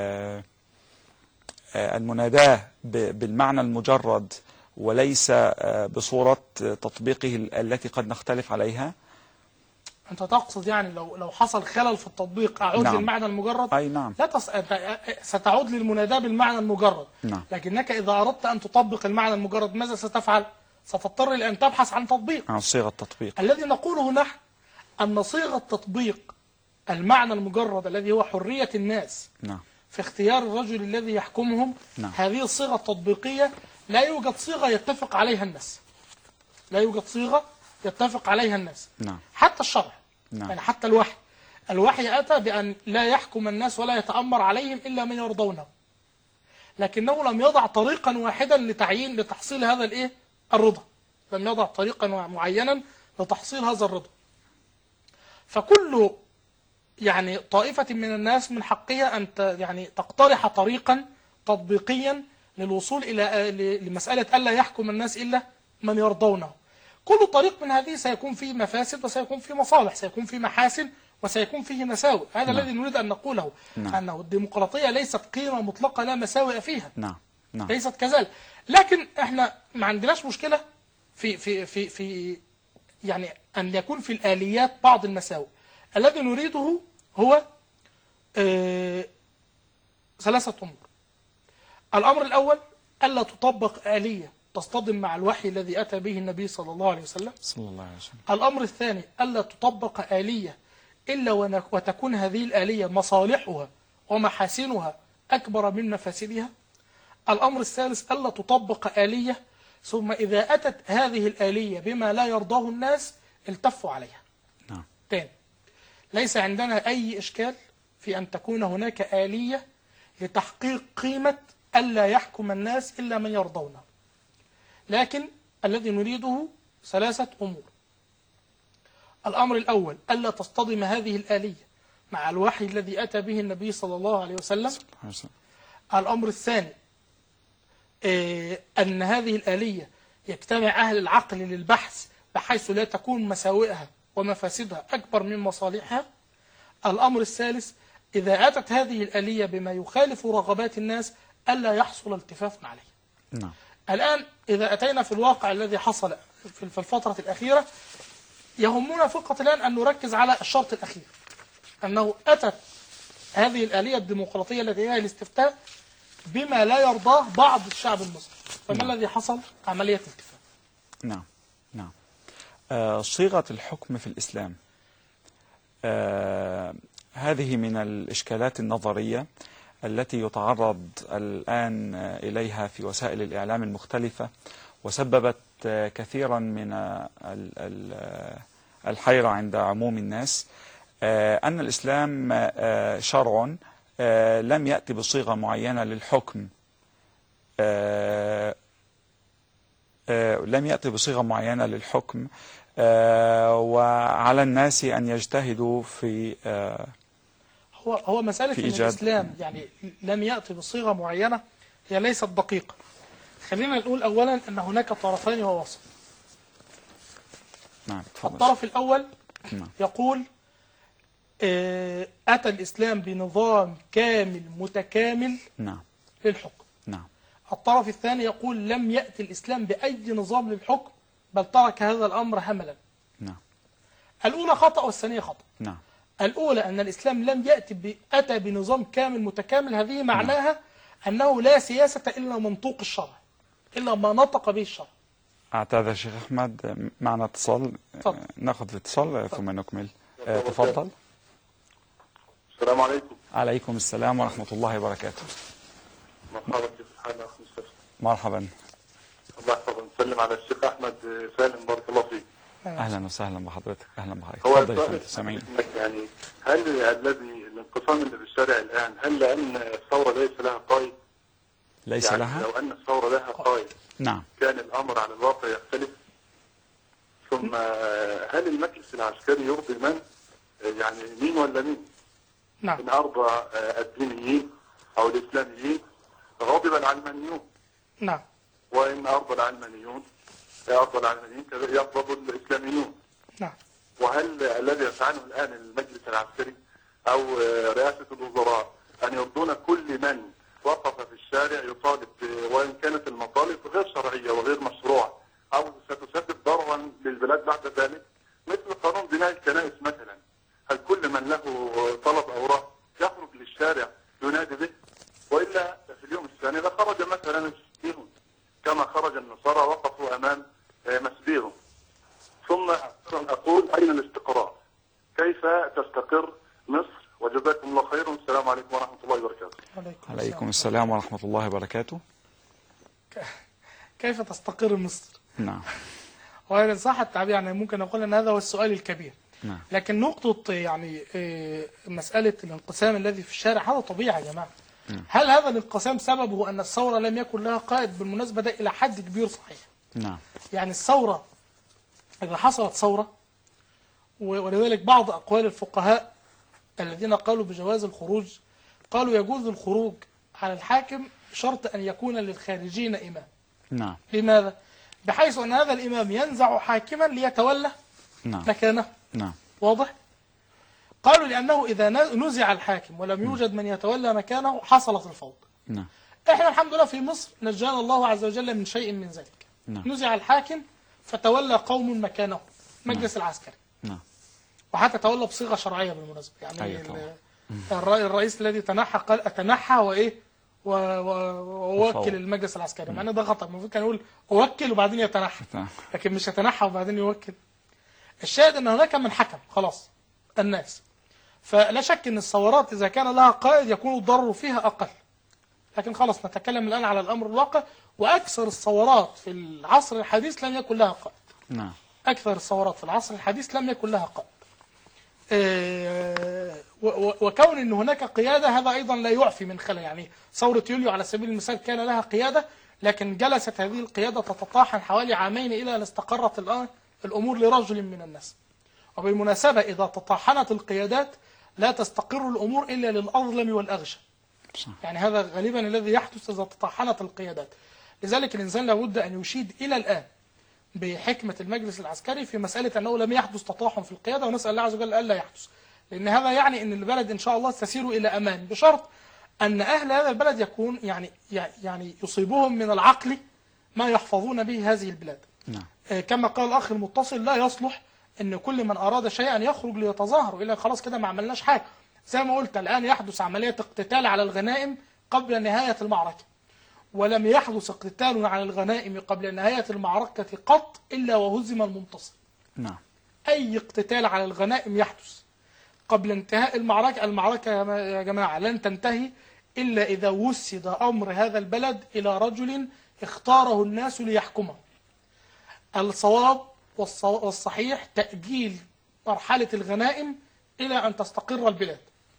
المناداة بالمعنى المجرد وليس بصورة تطبيقه التي قد نختلف عليها؟ أنت تقصد يعني لو لو حصل خلل في التطبيق أعود نعم. للمعنى المجرد؟ أي نعم. لا تص... ستعود للمناداة بالمعنى المجرد. نعم. لكنك إذا أردت أن تطبق المعنى المجرد ماذا ستفعل؟ ستضطر لأن تبحث عن تطبيق، عن صيغة تطبيق. الذي نقوله نحن أن صيغة تطبيق المعنى المجرد الذي هو حرية الناس نعم. في اختيار الرجل الذي يحكمهم. نعم. هذه الصيغة التطبيقية لا يوجد صيغة يتفق عليها الناس، لا يوجد صيغة يتفق عليها الناس. نعم. حتى الشرع. نعم. يعني حتى الوحي الوحي أتى بأن لا يحكم الناس ولا يتأمر عليهم إلا من يرضونه، لكنه لم يضع طريقا واحدا لتعيين لتحصيل هذا الإيه الرضا، لم يضع طريقا معينا لتحصيل هذا الرضا. فكل يعني طائفة من الناس من حقها أن يعني تقترح طريقا تطبيقيا للوصول إلى لمسألة ألا يحكم الناس إلا من يرضونه. كل طريق من هذه سيكون فيه مفاسد وسيكون فيه مصالح، سيكون فيه محاسن وسيكون فيه مساوئ. هذا نعم. الذي نريد أن نقوله. نعم. أنه الديمقراطية ليست قيمة مطلقة لا مساوئ فيها. نعم. نعم. ليست كذلك، لكن احنا ما عندناش مشكلة في في في في يعني أن يكون في الآليات بعض المساوئ. الذي نريده هو آه ثلاثة أمور. الأمر الأول ألا تطبق آلية تصطدم مع الوحي الذي أتى به النبي صلى الله عليه وسلم. صلى الله عليه وسلم. الأمر الثاني ألا تطبق آلية إلا وتكون هذه الآلية مصالحها ومحاسنها أكبر من مفاسدها. الأمر الثالث ألا تطبق آلية ثم إذا أتت هذه الآلية بما لا يرضاه الناس التفوا عليها. نعم. تاني، ليس عندنا أي إشكال في أن تكون هناك آلية لتحقيق قيمة ألا يحكم الناس إلا من يرضونه، لكن الذي نريده ثلاثة أمور. الأمر الأول ألا تصطدم هذه الآلية مع الوحي الذي أتى به النبي صلى الله عليه وسلم. الأمر الثاني أن هذه الآلية يجتمع أهل العقل للبحث بحيث لا تكون مساوئها ومفاسدها أكبر من مصالحها. الأمر الثالث إذا أتت هذه الآلية بما يخالف رغبات الناس ألا يحصل التفاف عليه. نعم. الآن إذا أتينا في الواقع الذي حصل في الفترة الأخيرة، يهمنا فقط الآن أن نركز على الشرط الأخير، أنه أتت هذه الآلية الديمقراطية التي هي الاستفتاء بما لا يرضاه بعض الشعب المصري. فما نعم. الذي حصل؟ عملية التفاف. نعم. نعم. آه صيغة الحكم في الإسلام آه هذه من الإشكالات النظرية التي يتعرض الآن إليها في وسائل الإعلام المختلفة، وسببت كثيرا من الحيرة عند عموم الناس. أن الإسلام شرع لم يأتي بصيغة معينة للحكم، لم يأتي بصيغة معينة للحكم وعلى الناس أن يجتهدوا في هو هو مسألة في إن إيجاد الإسلام يعني لم يأتي بصيغة معينة هي ليست دقيقة. خلينا نقول أولا أن هناك طرفين ووسط. نعم. تفضل. الطرف الأول نعم. يقول أتى الإسلام بنظام كامل متكامل نعم. للحكم. نعم. الطرف الثاني يقول لم يأتي الإسلام بأي نظام للحكم بل ترك هذا الأمر هملا. نعم. الأولى خطأ والثانية خطأ. نعم. الأولى أن الإسلام لم يأتي ب... أتى بنظام كامل متكامل، هذه معناها أنه لا سياسة إلا منطوق الشرع، إلا ما نطق به الشرع. أعتذر شيخ أحمد، معنا اتصال. تفضل. ناخذ الاتصال ثم نكمل. أه تفضل. السلام عليكم. عليكم السلام ورحمة الله وبركاته. مرحبا، كيف الحال اخ مصطفى؟ مرحبا. الله يحفظك. نسلم على الشيخ احمد سالم، بارك الله فيك. اهلا وسهلا بحضرتك. اهلا بحضرتك. هو تفضل يا فندم، سؤال سامعين. يعني هل الذي الانقسام اللي في الشارع الان، هل لان الثوره ليس لها قائد؟ ليس يعني لها؟ لو ان الثوره لها قائد نعم. كان الامر على الواقع يختلف. ثم هل المجلس العسكري يرضي من؟ يعني مين ولا مين؟ نعم. ان ارضى الدينيين او الاسلاميين غضب العلمانيون، نعم. وان ارضى العلمانيون ارضى العلمانيين يغضب الاسلاميون. نعم. وهل الذي يفعله الان المجلس العسكري او رئاسه الوزراء ان يرضون كل من وقف في الشارع يطالب، وان كانت المطالب غير شرعيه وغير مشروعه او ستسبب ضررا للبلاد بعد ذلك، مثل قانون بناء الكنائس مثلا، هل كل من له طلب او رأي يخرج للشارع ينادي به؟ والا في اليوم الثاني لخرج مثلا المسيحيون كما خرج النصارى وقفوا امام مسبيهم. ثم اقول اين الاستقرار؟ كيف تستقر مصر؟ وجزاكم الله خير، والسلام عليكم ورحمه الله وبركاته. عليكم السلام ورحمه الله وبركاته. كيف تستقر مصر؟ نعم. وإن صح التعبير يعني ممكن نقول ان هذا هو السؤال الكبير. نعم. لكن نقطة يعني مسألة الانقسام الذي في الشارع هذا طبيعي يا جماعة. نعم. هل هذا الانقسام سببه أن الثورة لم يكن لها قائد؟ بالمناسبة ده إلى حد كبير صحيح. نعم. يعني الثورة إذا حصلت ثورة، ولذلك بعض أقوال الفقهاء الذين قالوا بجواز الخروج قالوا يجوز الخروج على الحاكم شرط أن يكون للخارجين إمام. نعم. لماذا؟ بحيث أن هذا الإمام ينزع حاكما ليتولى نعم. مكانه. نعم. واضح؟ قالوا لأنه إذا نزع الحاكم ولم يوجد من يتولى مكانه حصلت الفوضى. نعم. احنا الحمد لله في مصر نجانا الله عز وجل من شيء من ذلك. نعم. نزع الحاكم فتولى قوم مكانه مجلس نعم. العسكري. نعم. وحتى تولى بصيغة شرعية بالمناسبة، يعني أيوة الرئيس, الرئيس الذي تنحى قال أتنحى وإيه ووكل المجلس العسكري، مع ان ده خطأ. المفروض كان يقول أوكل وبعدين يتنحى، لكن مش يتنحى وبعدين يوكل. الشاهد ان هناك من حكم خلاص الناس. فلا شك ان الثورات اذا كان لها قائد يكون الضرر فيها اقل. لكن خلاص نتكلم الان على الامر الواقع، واكثر الثورات في العصر الحديث لم يكن لها قائد. نعم. اكثر الثورات في العصر الحديث لم يكن لها قائد. وكون ان هناك قياده هذا ايضا لا يعفي من خلل. يعني ثوره يوليو على سبيل المثال كان لها قياده، لكن جلست هذه القياده تتطاحن حوالي عامين الى ان استقرت الان الامور لرجل من الناس. وبالمناسبه اذا تطاحنت القيادات لا تستقر الامور الا للاظلم والاغشى. يعني هذا غالبا الذي يحدث اذا تطاحنت القيادات. لذلك الانسان لابد ان يشيد الى الان بحكمة المجلس العسكري في مسألة أنه لم يحدث تطاحن في القيادة، ونسأل الله عز وجل ألا يحدث، لأن هذا يعني أن البلد إن شاء الله تسير إلى أمان، بشرط أن أهل هذا البلد يكون يعني يعني يصيبهم من العقل ما يحفظون به هذه البلاد. نعم. كما قال الأخ المتصل لا يصلح أن كل من أراد شيئا يخرج ليتظاهر، إلا خلاص كده ما عملناش حاجة. زي ما قلت الآن يحدث عملية اقتتال على الغنائم قبل نهاية المعركة، ولم يحدث اقتتال على الغنائم قبل نهاية المعركة قط إلا وهزم المنتصر. نعم. أي اقتتال على الغنائم يحدث قبل انتهاء المعركة، المعركة يا جماعة لن تنتهي إلا إذا وسد أمر هذا البلد إلى رجل اختاره الناس ليحكمه. الصواب والصحيح تأجيل مرحلة الغنائم إلى أن تستقر البلاد.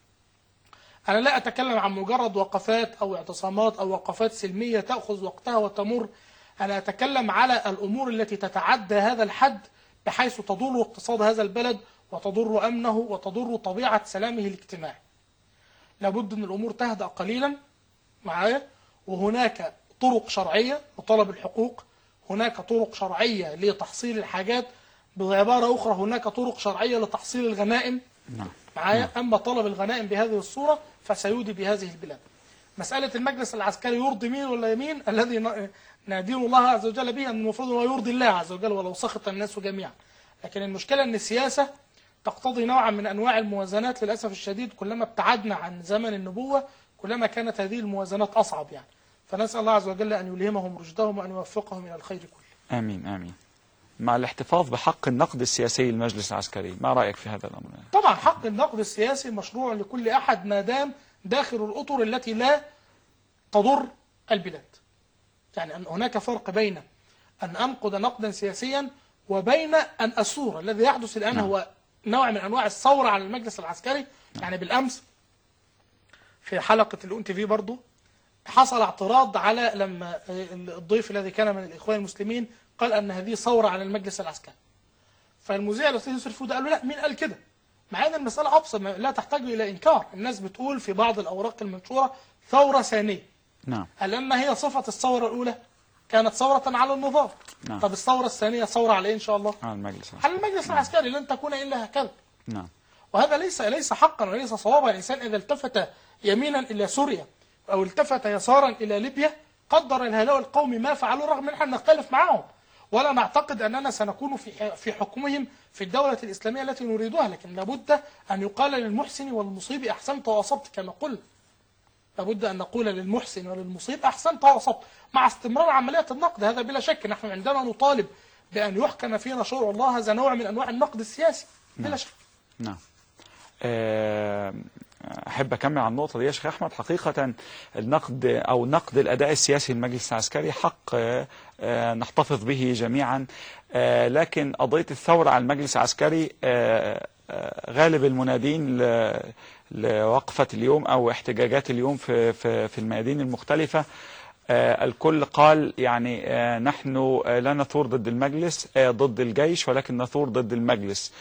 أنا لا أتكلم عن مجرد وقفات أو اعتصامات أو وقفات سلمية تأخذ وقتها وتمر. أنا أتكلم على الأمور التي تتعدى هذا الحد بحيث تضر اقتصاد هذا البلد وتضر أمنه وتضر طبيعة سلامه الاجتماعي. لابد أن الأمور تهدأ قليلا معايا، وهناك طرق شرعية لطلب الحقوق، هناك طرق شرعية لتحصيل الحاجات، بعبارة أخرى هناك طرق شرعية لتحصيل الغنائم. نعم. معايا. أما طلب الغنائم بهذه الصورة فسيودي بهذه البلاد. مسألة المجلس العسكري يرضي مين ولا يمين، الذي نادين الله عز وجل به أن المفروض أنه يرضي الله عز وجل ولو سخط الناس جميعا. لكن المشكلة أن السياسة تقتضي نوعا من أنواع الموازنات. للأسف الشديد كلما ابتعدنا عن زمن النبوة كلما كانت هذه الموازنات أصعب يعني. فنسأل الله عز وجل أن يلهمهم رشدهم وأن يوفقهم إلى الخير كله. آمين آمين. مع الاحتفاظ بحق النقد السياسي للمجلس العسكري، ما رأيك في هذا الأمر؟ طبعا حق النقد السياسي مشروع لكل أحد ما دام داخل الأطر التي لا تضر البلاد. يعني أن هناك فرق بين أن أنقد نقدا سياسيا وبين أن أثور. الذي يحدث الآن نعم. هو نوع من أنواع الثورة على المجلس العسكري. يعني بالأمس في حلقة الأون تي في برضو حصل اعتراض على لما الضيف الذي كان من الإخوان المسلمين قال أن هذه ثورة على المجلس العسكري. فالمذيع الأستاذ يوسف فودة قال له لا، مين قال كده؟ مع أن المسألة أبسط لا تحتاج إلى إنكار. الناس بتقول في بعض الأوراق المنشورة ثورة ثانية. نعم. هل لما هي صفة الثورة الأولى كانت ثورة على النظام؟ نعم. طب الثورة الثانية ثورة على إيه إن شاء الله؟ على المجلس على المجلس العسكري. لن تكون إلا هكذا. نعم. وهذا ليس ليس حقا وليس صوابا. الإنسان إذا التفت يمينا إلى سوريا أو التفت يسارا إلى ليبيا قدر الهلاء القومي ما فعلوا، رغم أن احنا نختلف معهم ولا نعتقد أننا سنكون في في حكمهم في الدولة الإسلامية التي نريدها، لكن لابد أن يقال للمحسن والمصيب أحسنت وأصبت كما قلنا. لابد أن نقول للمحسن وللمصيب أحسنت وأصبت مع استمرار عملية النقد. هذا بلا شك. نحن عندما نطالب بأن يحكم فينا شرع الله هذا نوع من أنواع النقد السياسي بلا نعم. شك. نعم. أحب أكمل على النقطة دي يا شيخ أحمد. حقيقة النقد أو نقد الأداء السياسي للمجلس العسكري حق نحتفظ به جميعا، لكن قضية الثورة على المجلس العسكري غالب المنادين لوقفة اليوم أو احتجاجات اليوم في في في الميادين المختلفة الكل قال يعني نحن لا نثور ضد المجلس ضد الجيش، ولكن نثور ضد المجلس.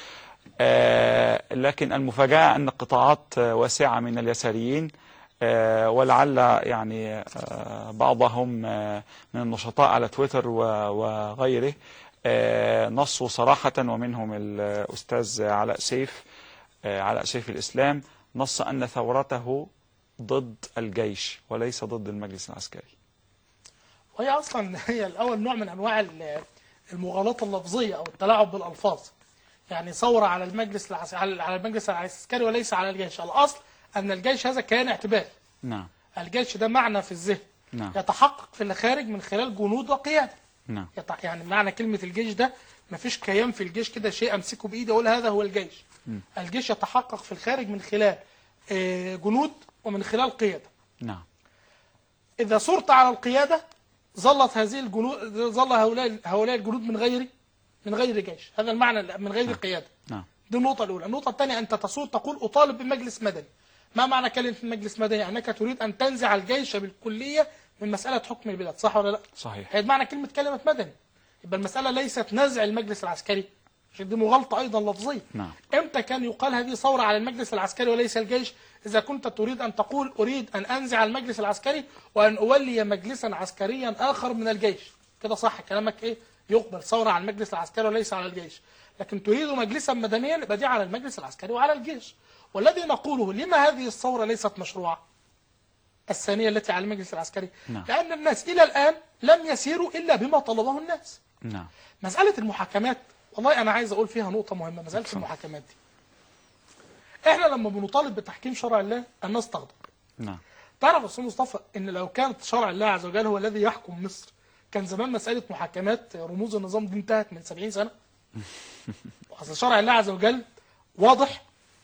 آه لكن المفاجأة أن قطاعات واسعة من اليساريين آه ولعل يعني آه بعضهم آه من النشطاء على تويتر وغيره آه نصوا صراحة، ومنهم الأستاذ علاء سيف آه علاء سيف الإسلام نص أن ثورته ضد الجيش وليس ضد المجلس العسكري. وهي أصلا هي الأول نوع من أنواع المغالطة اللفظية أو التلاعب بالألفاظ. يعني ثورة على المجلس العس... على المجلس العسكري وليس على الجيش. الأصل أن الجيش هذا كيان اعتباري. نعم. الجيش ده معنى في الذهن. نعم. يتحقق في الخارج من خلال جنود وقيادة. نعم. يت... يعني معنى كلمة الجيش ده ما فيش كيان في الجيش كده شيء أمسكه بإيدي أقول هذا هو الجيش. م. الجيش يتحقق في الخارج من خلال جنود ومن خلال قيادة. نعم. إذا صرت على القيادة ظلت هذه الجنود ظل هؤلاء هؤلاء الجنود من غير من غير جيش. هذا المعنى من غير قيادة. نعم. دي النقطة الأولى. النقطة الثانية أنت تصور تقول أطالب بمجلس مدني. ما معنى كلمة مجلس مدني؟ أنك تريد أن تنزع الجيش بالكلية من مسألة حكم البلاد، صح ولا لا؟ صحيح. هي معنى كلمة كلمة مدني. يبقى المسألة ليست نزع المجلس العسكري، عشان دي مغالطة أيضا لفظية. نعم. إمتى كان يقال هذه ثورة على المجلس العسكري وليس الجيش؟ إذا كنت تريد أن تقول أريد أن أنزع المجلس العسكري وأن أولي مجلسا عسكريا آخر من الجيش، كده صح كلامك إيه؟ يقبل ثورة على المجلس العسكري وليس على الجيش. لكن تريد مجلسا مدنيا يبقى دي على المجلس العسكري وعلى الجيش. والذي نقوله لما هذه الثورة ليست مشروعة الثانية التي على المجلس العسكري؟ نعم. لأن الناس إلى الآن لم يسيروا إلا بما طلبه الناس. نعم. مسألة المحاكمات والله أنا عايز أقول فيها نقطة مهمة. مسألة المحاكمات دي إحنا لما بنطالب بتحكيم شرع الله الناس تغضب. نعم. تعرف يا أستاذ مصطفى إن لو كانت شرع الله عز وجل هو الذي يحكم مصر كان زمان مسألة محاكمات رموز النظام دي انتهت من سبعين سنة. أصل شرع الله عز وجل واضح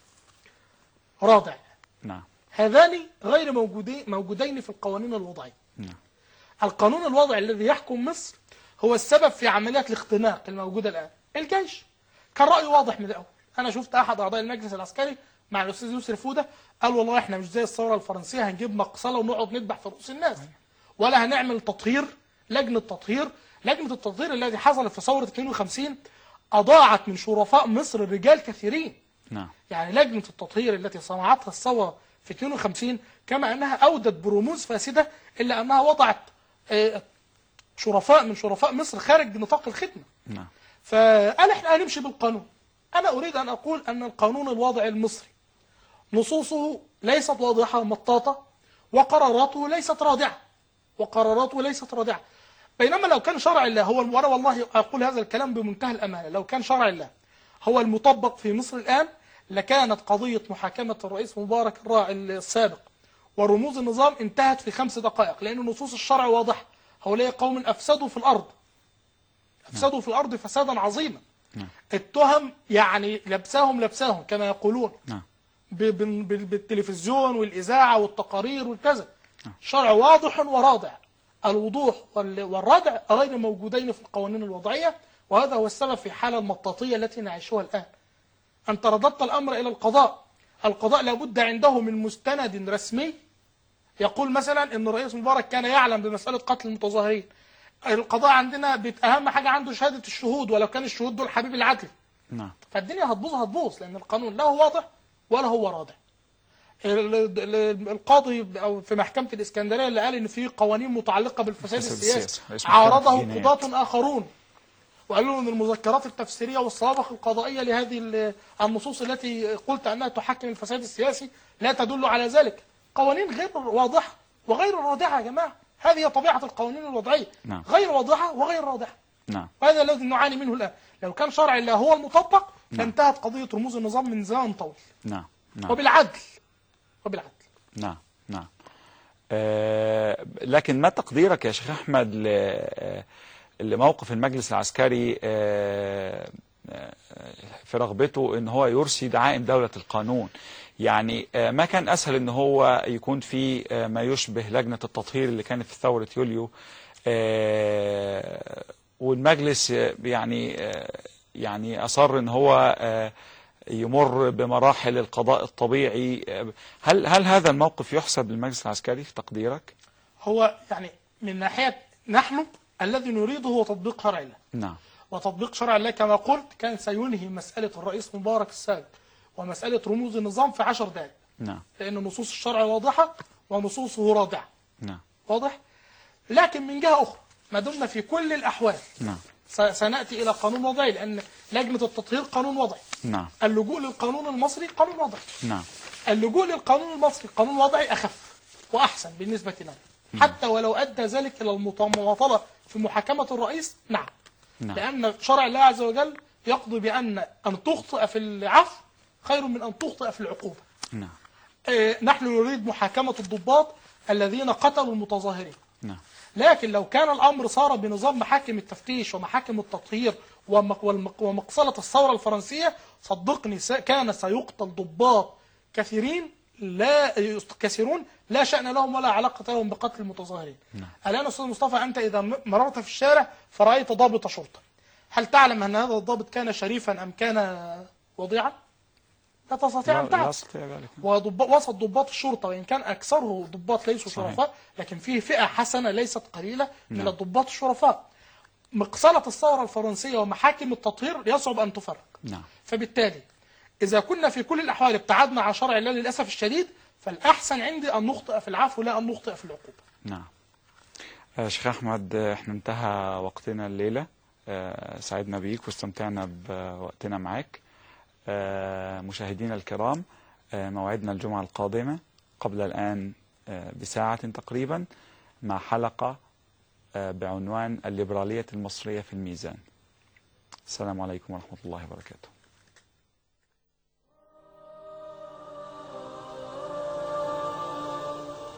رادع. نعم. هذان غير موجودين موجودين في القوانين الوضعية. نعم. القانون الوضعي الذي يحكم مصر هو السبب في عمليات الاختناق الموجودة الآن. الجيش كان رأيه واضح من الأول. أنا شفت أحد أعضاء المجلس العسكري مع الأستاذ يوسف فودة قال والله إحنا مش زي الثورة الفرنسية هنجيب مقصلة ونقعد ندبح في رؤوس الناس، ولا هنعمل تطهير لجنة تطهير. لجنة التطهير التي حصلت في ثورة اثنين وخمسين أضاعت من شرفاء مصر رجال كثيرين. نعم. يعني لجنة التطهير التي صنعتها الثورة في اثنين وخمسين كما أنها أودت برموز فاسدة إلا أنها وضعت شرفاء من شرفاء مصر خارج نطاق الخدمة. نعم. فقال احنا هنمشي بالقانون. أنا أريد أن أقول أن القانون الوضعي المصري نصوصه ليست واضحة مطاطة وقراراته ليست رادعة وقراراته ليست رادعة. بينما لو كان شرع الله هو وأنا والله أقول هذا الكلام بمنتهى الأمانة، لو كان شرع الله هو المطبق في مصر الآن لكانت قضية محاكمة الرئيس مبارك السابق ورموز النظام انتهت في خمس دقائق، لأن نصوص الشرع واضحة. هؤلاء قوم أفسدوا في الأرض أفسدوا في الأرض فسادا عظيما. التهم يعني لبساهم لبساهم كما يقولون بالتلفزيون والإذاعة والتقارير والكذا. شرع واضح ورادع الوضوح وال- والردع غير موجودين في القوانين الوضعية، وهذا هو السبب في الحالة المطاطية التي نعيشها الآن. أنت رددت الأمر إلى القضاء، القضاء لابد عنده من مستند رسمي يقول مثلا أن الرئيس مبارك كان يعلم بمسألة قتل المتظاهرين. القضاء عندنا بت- أهم حاجة عنده شهادة الشهود، ولو كان الشهود دول حبيب العدل. نعم. فالدنيا هتبوظ هتبوظ لأن القانون لا هو واضح ولا هو رادع. ال- ال- القاضي أو في محكمة الإسكندرية اللي قال إن في قوانين متعلقة بالفساد الفساد السياسي السياسي. رئيس محكمة عارضه الجنايات. قضاة آخرون وقالوا ان المذكرات التفسيريه والسوابق القضائيه لهذه ال- النصوص التي قلت انها تحكم الفساد السياسي لا تدل على ذلك. قوانين غير واضحه وغير رادعه يا جماعه، هذه هي طبيعه القوانين الوضعيه. نعم. غير واضحه وغير رادعه. نعم. وهذا الذي نعاني منه الان. لو كان شرع الله هو المطبق لانتهت قضيه رموز النظام من زمن طويل. نعم. نعم. وبالعدل وبالعدل. نعم. نعم. آه لكن ما تقديرك يا شيخ أحمد ل- لموقف المجلس العسكري آه، آه، في رغبته ان هو يرسي دعائم دولة القانون؟ يعني آه، ما كان اسهل ان هو يكون في آه، ما يشبه لجنة التطهير اللي كانت في ثورة يوليو، آه، والمجلس آه، يعني آه، يعني اصر ان هو آه، يمر بمراحل القضاء الطبيعي. آه، هل هل هذا الموقف يحسب للمجلس العسكري في تقديرك؟ هو يعني من ناحيه نحن الذي نريده هو تطبيق شرع الله. نعم. وتطبيق شرع الله كما قلت كان سينهي مسألة الرئيس مبارك السابق ومسألة رموز النظام في عشر دقائق. نعم. لأن نصوص الشرع واضحة ونصوصه رادعة. نعم. واضح؟ لكن من جهة أخرى ما دمنا في كل الأحوال نعم. س- سنأتي إلى قانون وضعي، لأن لجنة التطهير قانون وضعي. نعم. اللجوء للقانون المصري قانون وضعي. نعم. اللجوء للقانون المصري قانون وضعي أخف وأحسن بالنسبة لنا، حتى ولو أدى ذلك إلى المماطلة في محاكمة الرئيس. نعم. نعم. لأن شرع الله عز وجل يقضي بأن أن تخطئ في العفو خير من أن تخطئ في العقوبة. نعم. آه، نحن نريد محاكمة الضباط الذين قتلوا المتظاهرين. نعم. لكن لو كان الأمر صار بنظام محاكم التفتيش ومحاكم التطهير ومق- والمق- ومقصلة الثورة الفرنسية، صدقني س- كان سيقتل ضباط كثيرين لا كثيرون لا شأن لهم ولا علاقة لهم بقتل المتظاهرين. نعم. الآن أستاذ مصطفى، أنت إذا م- مررت في الشارع فرأيت ضابط شرطة، هل تعلم أن هذا الضابط كان شريفا أم كان وضيعا؟ لا تستطيع أن لا تعلم. أستطيع ذلك. وضب- وسط ضباط الشرطة وإن كان أكثره ضباط ليسوا صحيح. شرفاء، لكن فيه فئة حسنة ليست قليلة من نعم. الضباط الشرفاء. مقصلة الثورة الفرنسية ومحاكم التطهير يصعب أن تفرق. نعم. فبالتالي إذا كنا في كل الأحوال ابتعدنا عن شرع الله للأسف الشديد، فالأحسن عندي أن نخطئ في العفو لا أن نخطئ في العقوبة. نعم. آه، شيخ أحمد، آه، احنا انتهى وقتنا الليلة. آه، سعدنا بيك واستمتعنا بوقتنا معك. آه، مشاهدينا الكرام، آه، موعدنا الجمعة القادمة قبل الآن آه، بساعة تقريبا مع حلقة آه، بعنوان الليبرالية المصرية في الميزان. السلام عليكم ورحمة الله وبركاته.